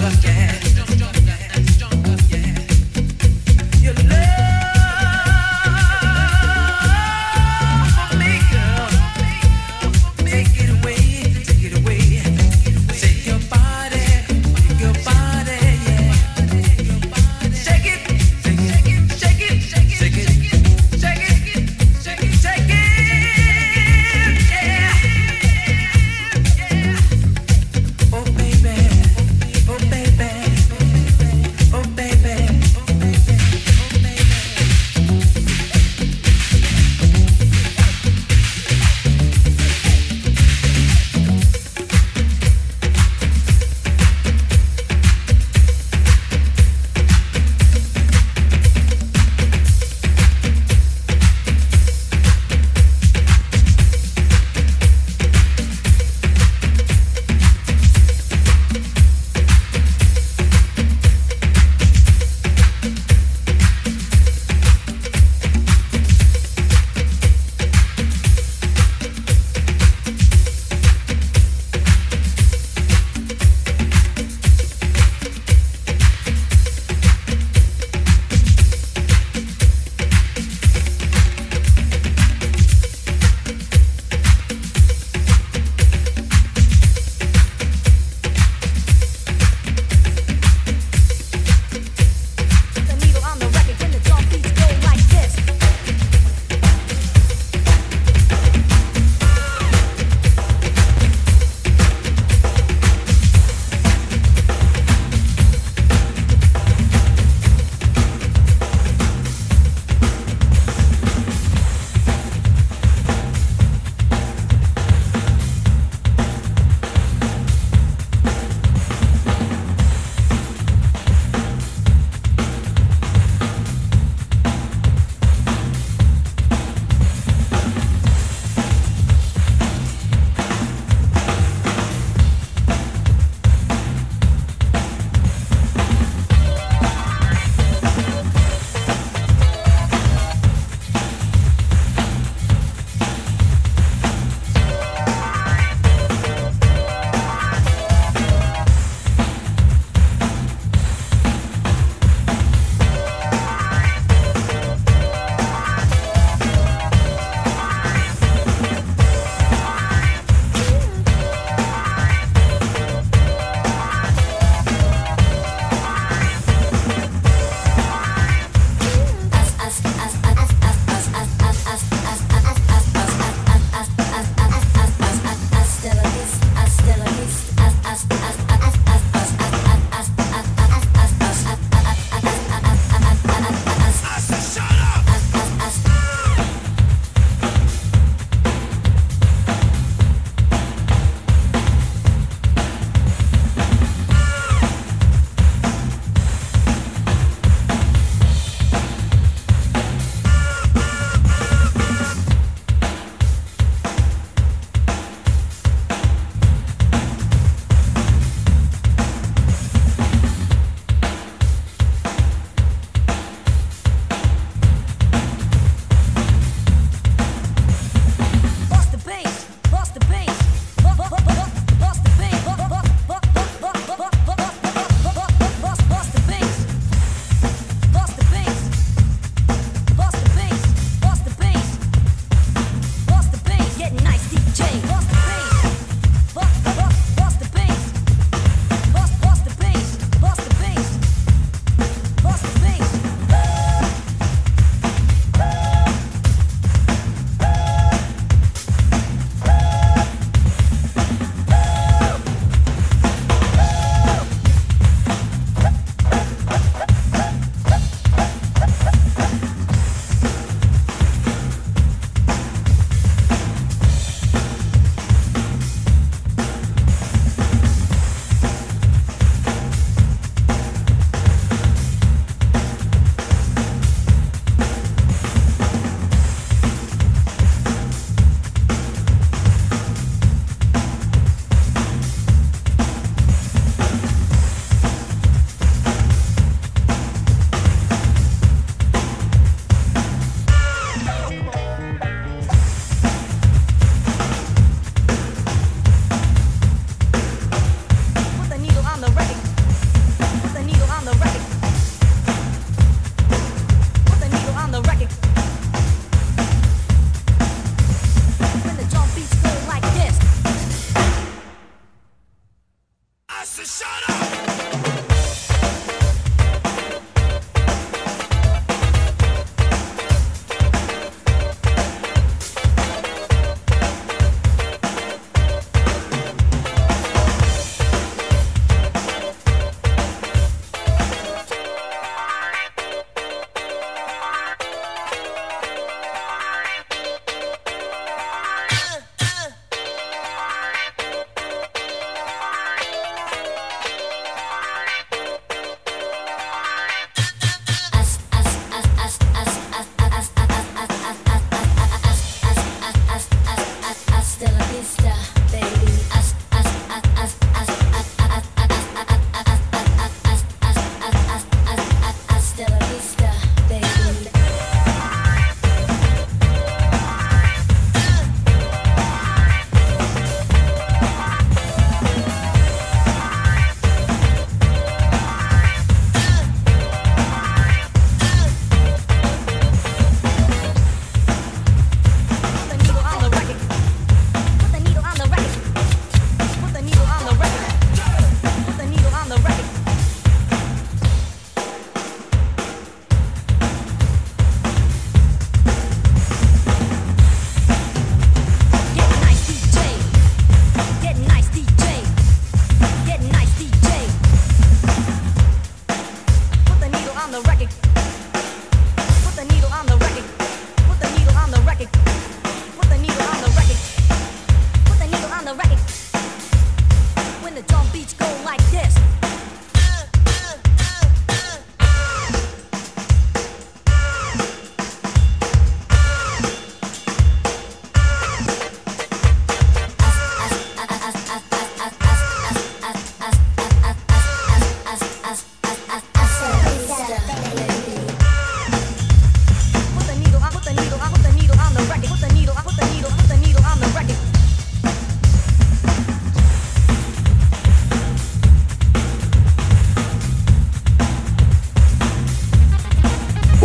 Oh baby,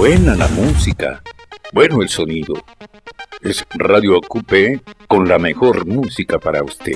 buena la música, bueno el sonido. Es Radio Coupé con la mejor música para usted.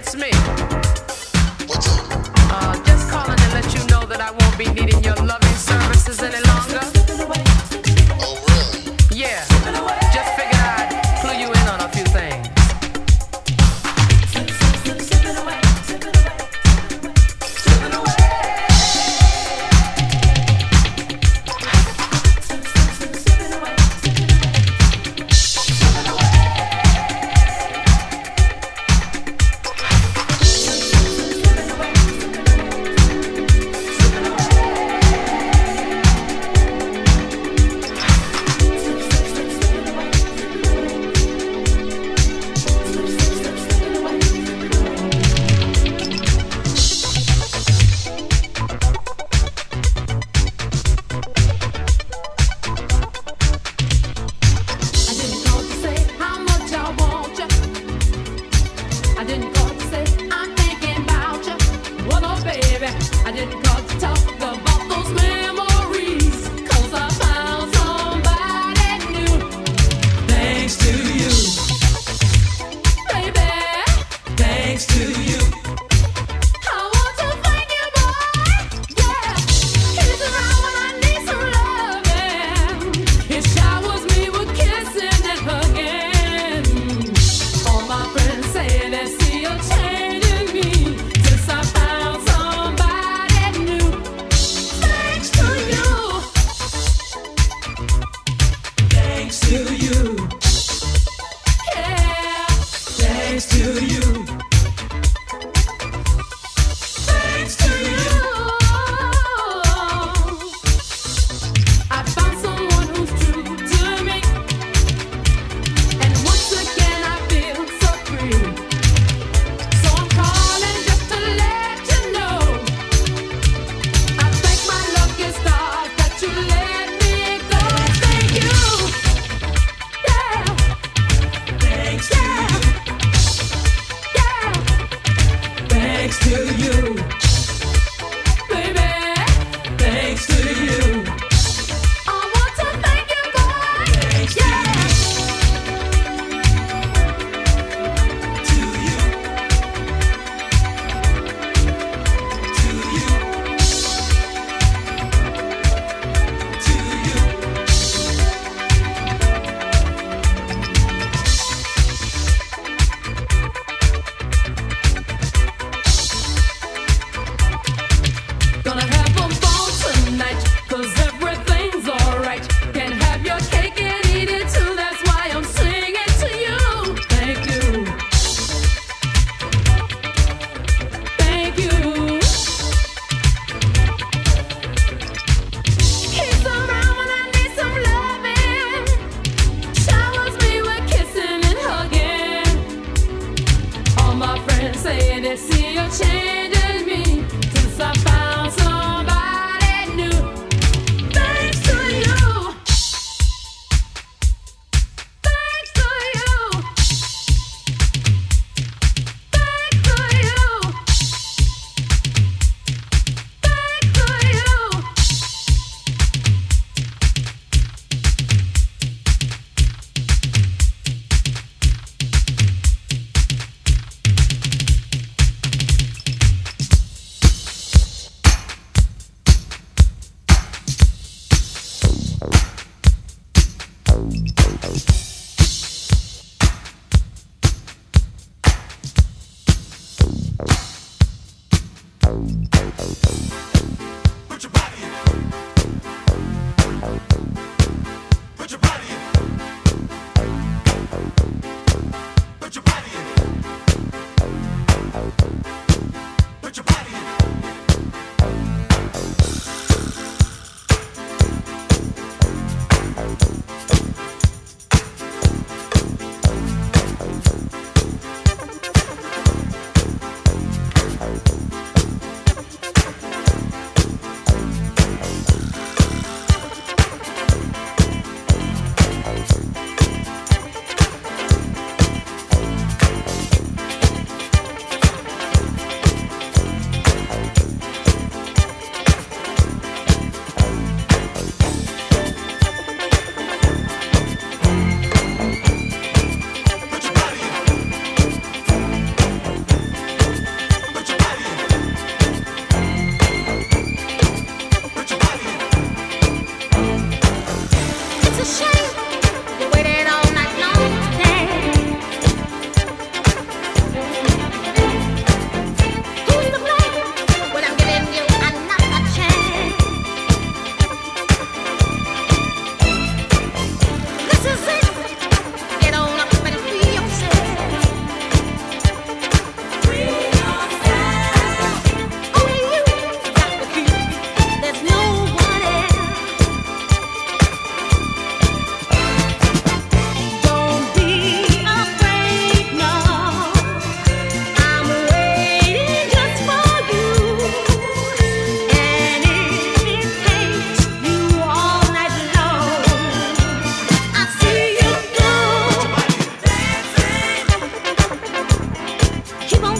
it's me. Just calling to let you know that I won't be needing your loving services any longer. Oh, really? Yeah. Just figured I'd clue you in on a few things.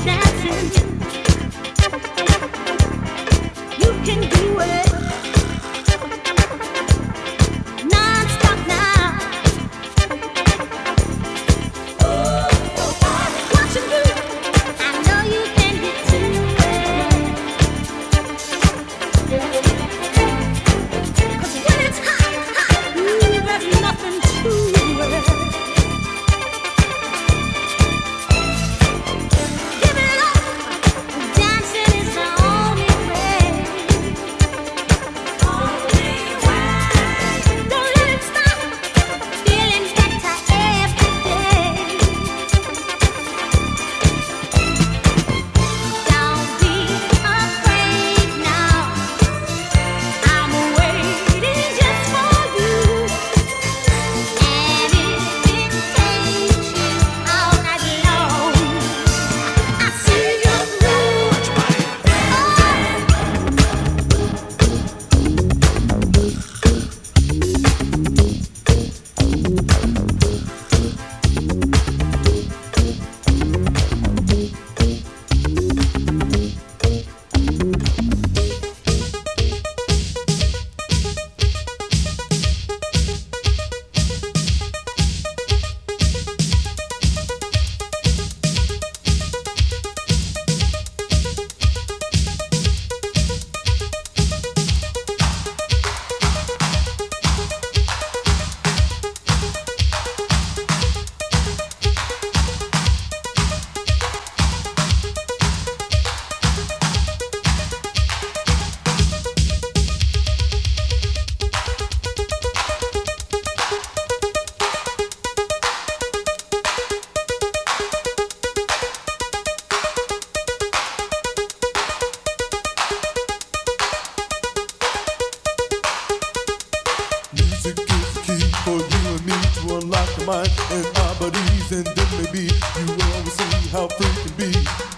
mind and our bodies, and then maybe you will always see how free can be.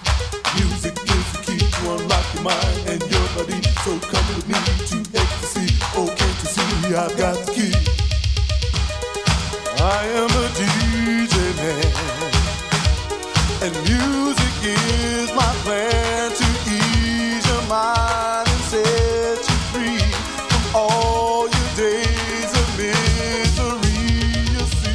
Music is the key to unlock your mind and your body, so come with me to ecstasy. Oh, can't you see I've got the key? I am a DJ man, and music is my plan to ease your mind and set you free from all your days of misery. You see,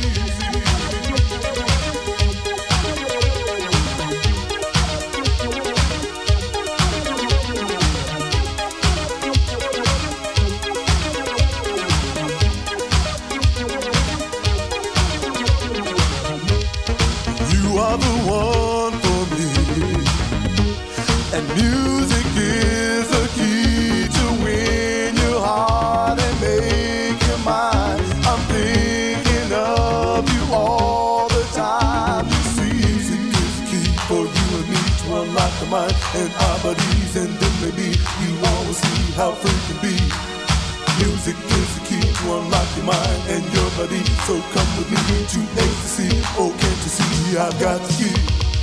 you are the one for me, and music is the key to win your heart and make you mine. I'm thinking of you all the time. You see, music is the key for you and me to unlock the mind and our bodies, and then maybe you always see how free can be. Music is the key to unlock your mind and your body, so come with me to ecstasy. Oh, can't you see I've got the key?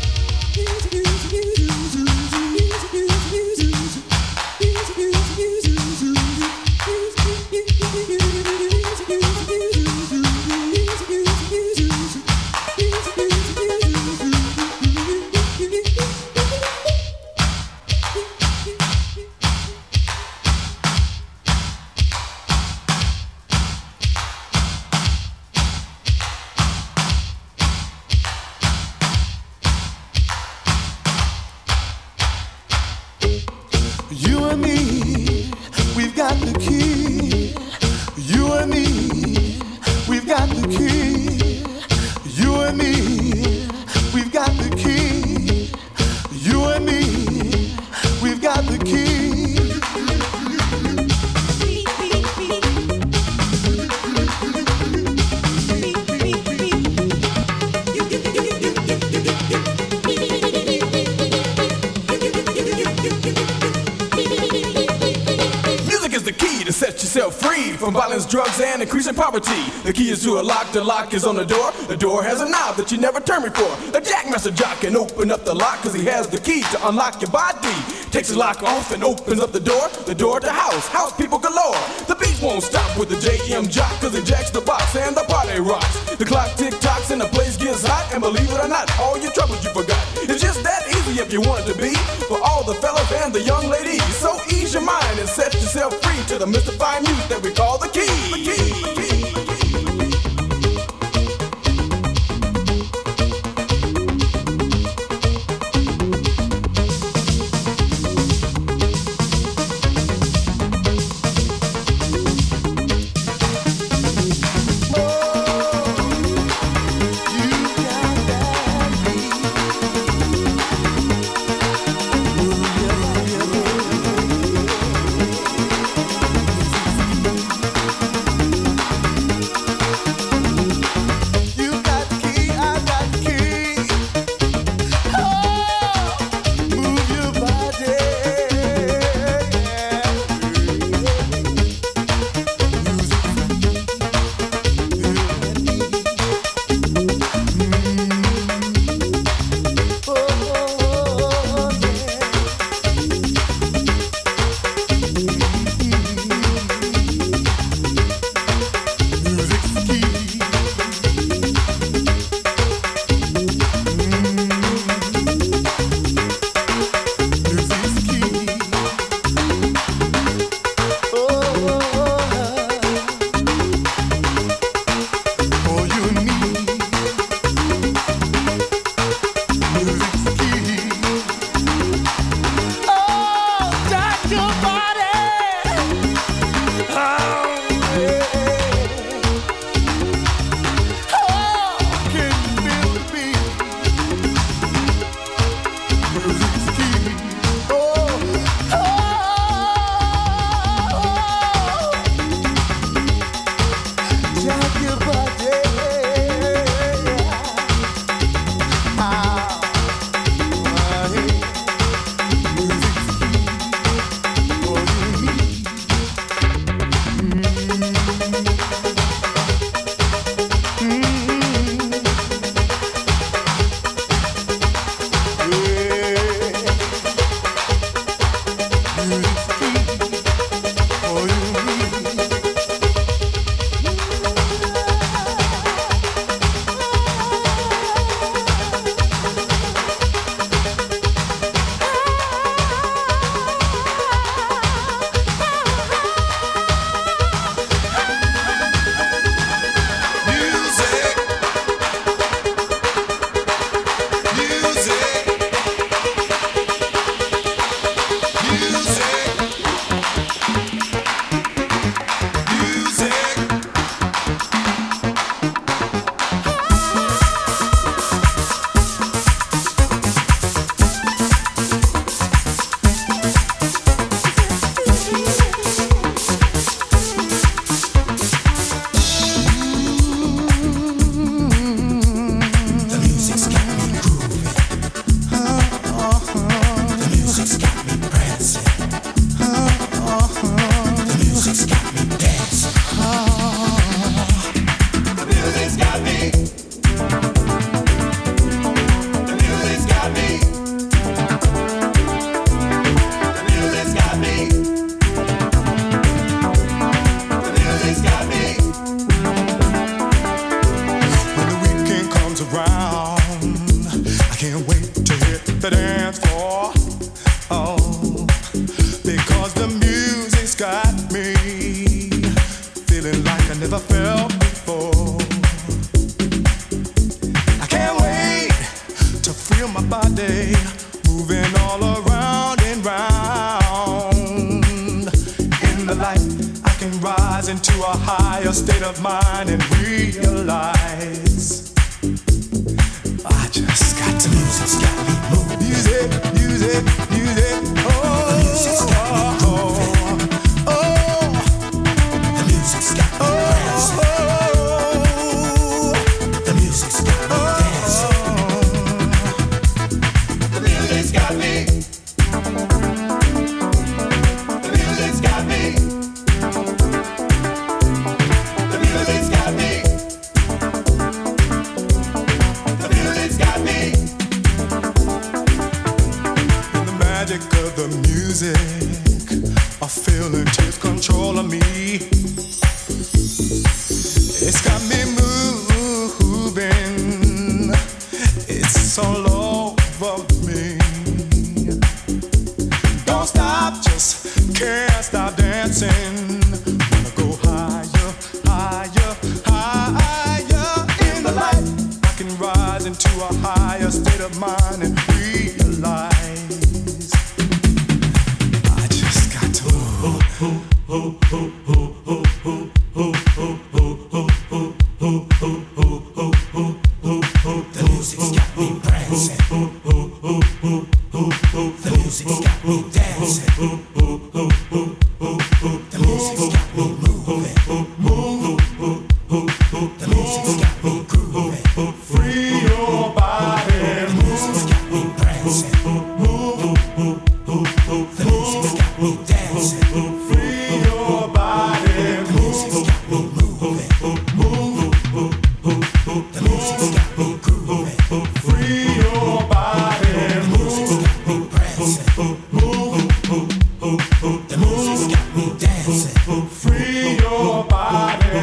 You and me, we've got the key. You and me, we've got the key. You and me, we've got the key. You and me, we've got the key. Music is the key to yourself free from violence, drugs, and increasing poverty. The key is to a lock. The lock is on the door. The door has a knob that you never turn before. A jackmaster jock can open up the lock, cause he has the key to unlock your body. Takes the lock off and opens up the door to house people galore. The beat won't stop with the JM jock, cause it jacks the box and the party rocks. The clock tick-tocks and the place gets hot, and believe it or not, all your troubles you forgot. It's just that easy if you want it to be, for all the fellas and the young ladies. So ease your mind and set yourself free to the mystifying music that we call the key. magic of the music. A feeling takes control of me. It's got me moving. It's all over me. Don't stop, just can't stop dancing. Wanna go higher, higher, higher in the light. I can rise into a higher state of mind and realize I just got to the music's got me prancing. The music's got me dancing. The music's got me moving. The music's got me grooving. free your body. The music's got me prancing. The music's got me dancing. Free your body. The music's got me moving. The music's got me grooving. Free your body. The music's got me prancing. The music's got me dancing. Free your body.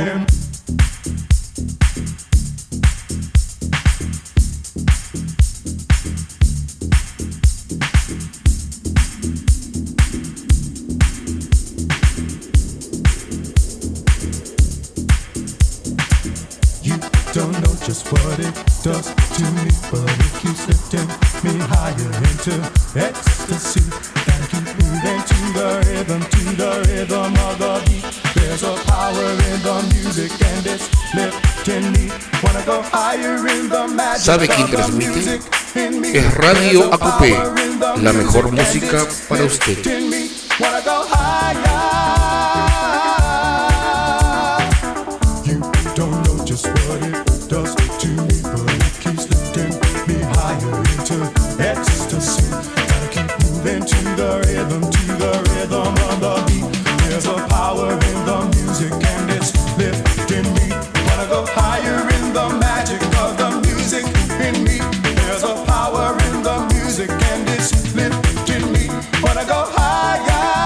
Don't know just what it does to me, but it keeps lifting me higher into ecstasy. Gotta keep moving to the rhythm of the beat. There's a power in the music and it's lifting me. Wanna go higher in the magic. ¿Sabe quién transmite? Es Radio AQP, la mejor música para usted. Wanna go higher. You don't know just what it does to me, but it keeps lifting me higher into ecstasy. Gotta keep moving to the rhythm of the beat. There's a power in the music and it's lifting me. Wanna go higher in the magic of the music in me. There's a power in the music and it's lifting me. Wanna go higher.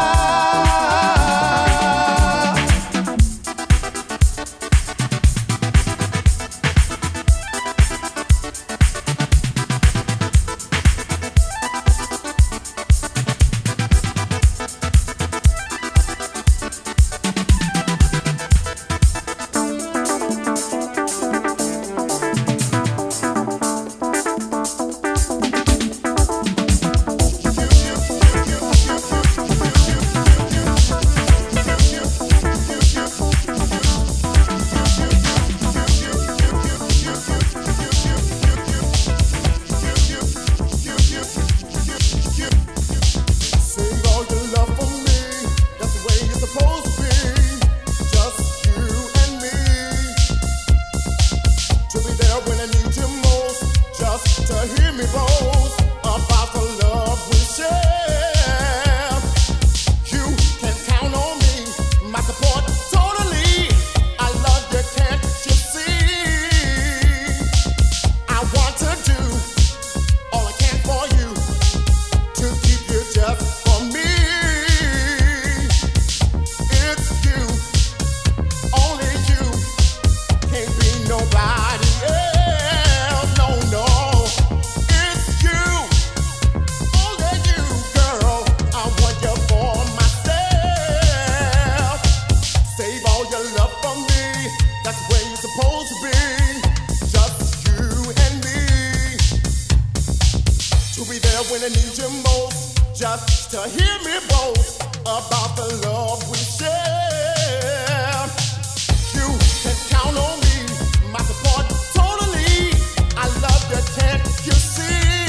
When I need you most, just to hear me boast about the love we share. You can count on me, my support totally. I love you, can't you see?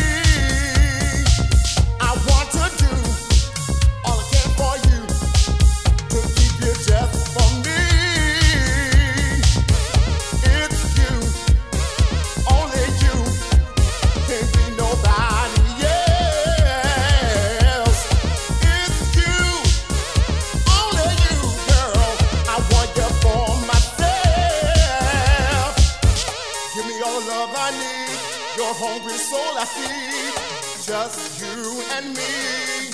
I want to do all I can for you to keep you just for me. It's you, only you, can't be nobody. Hungry soul I feed, just you and me.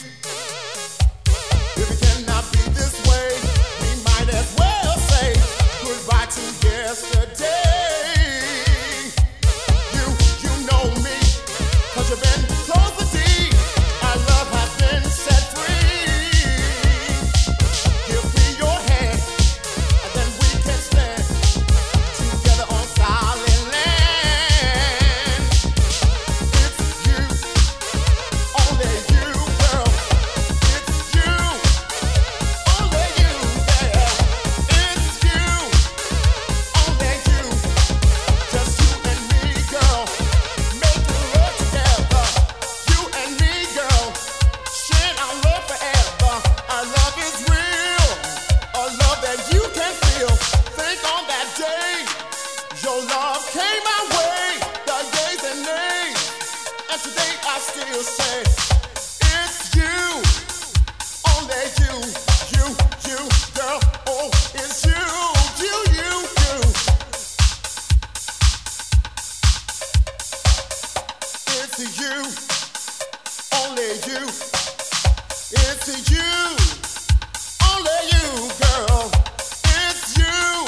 will say, it's you, only you, girl. Oh, it's you. It's you, only you. It's you, only you, girl. It's you,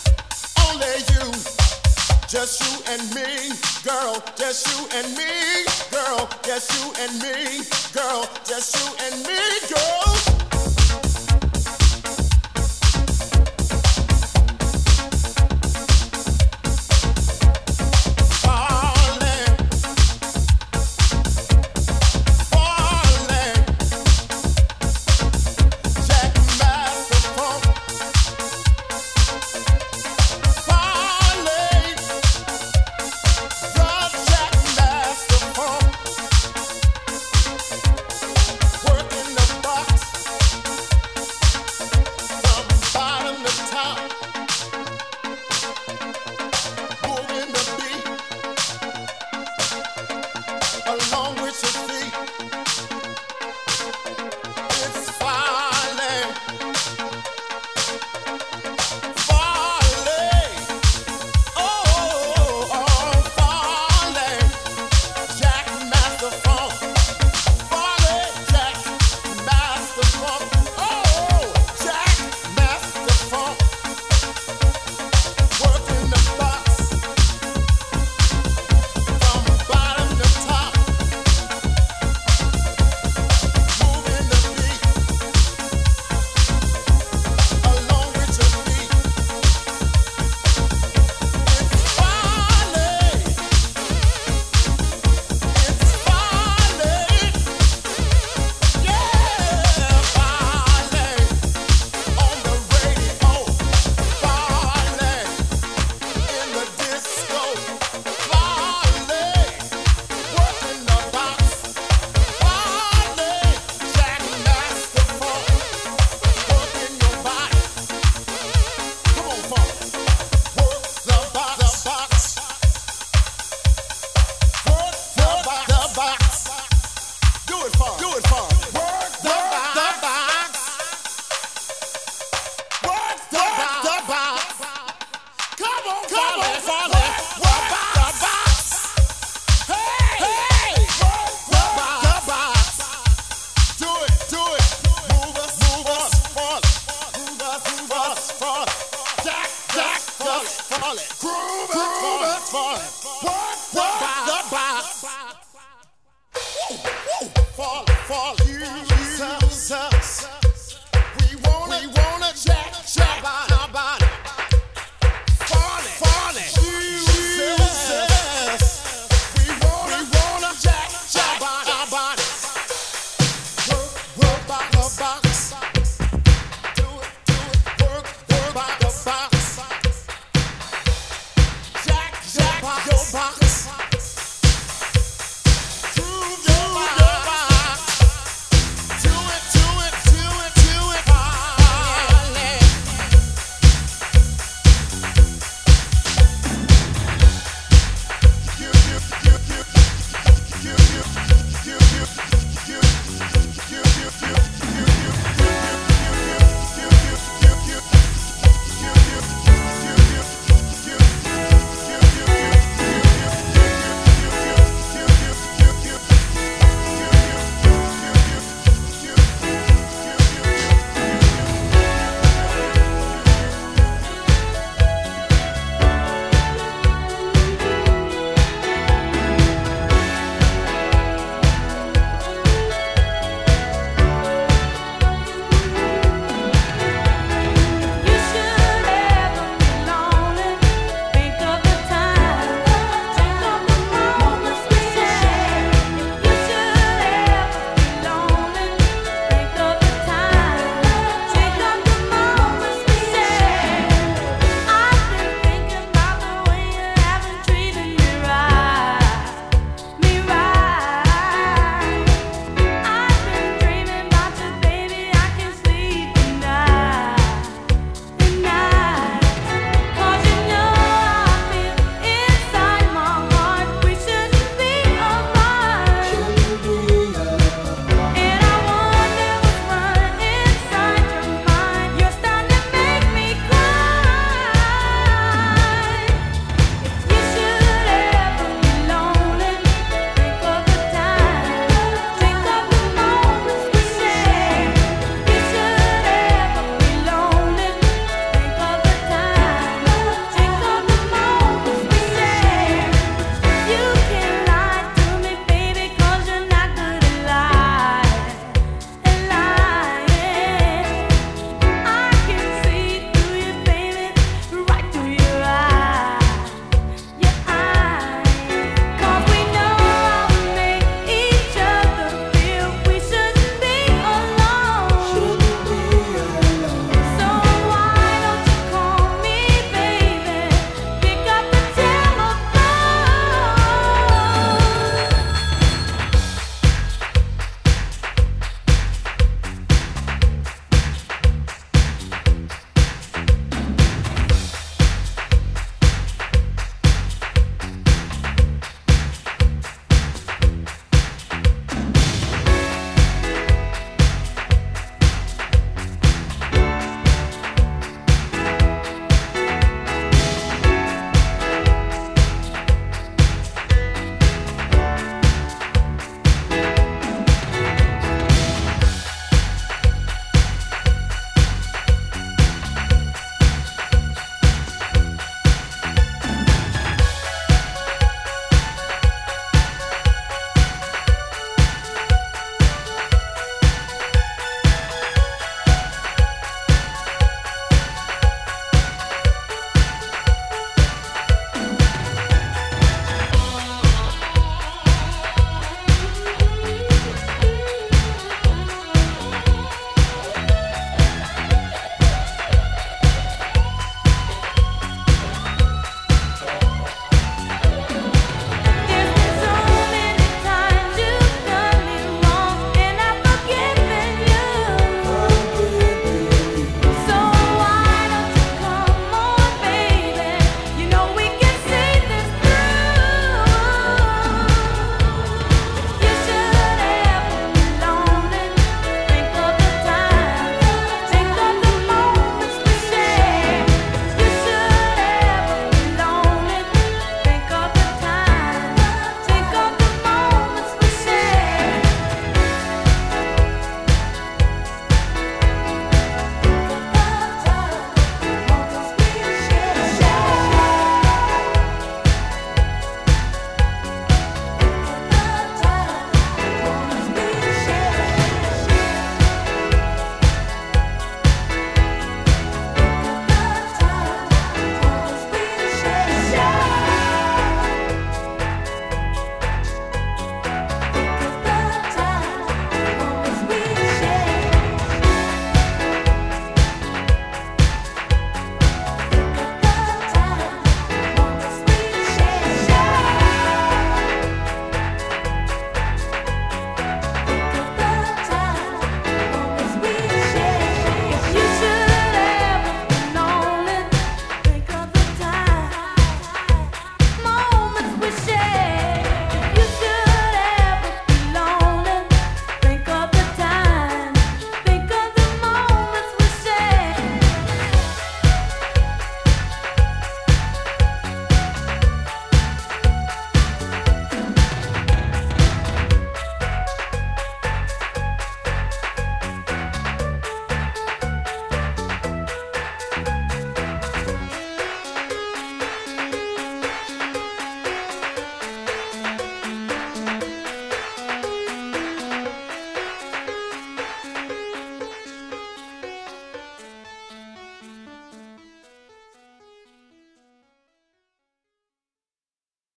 only you. Just you and me, girl. Just you and me, girl. Just you and me, girl. Just you and me, girl. Groove it, groove it, groove it.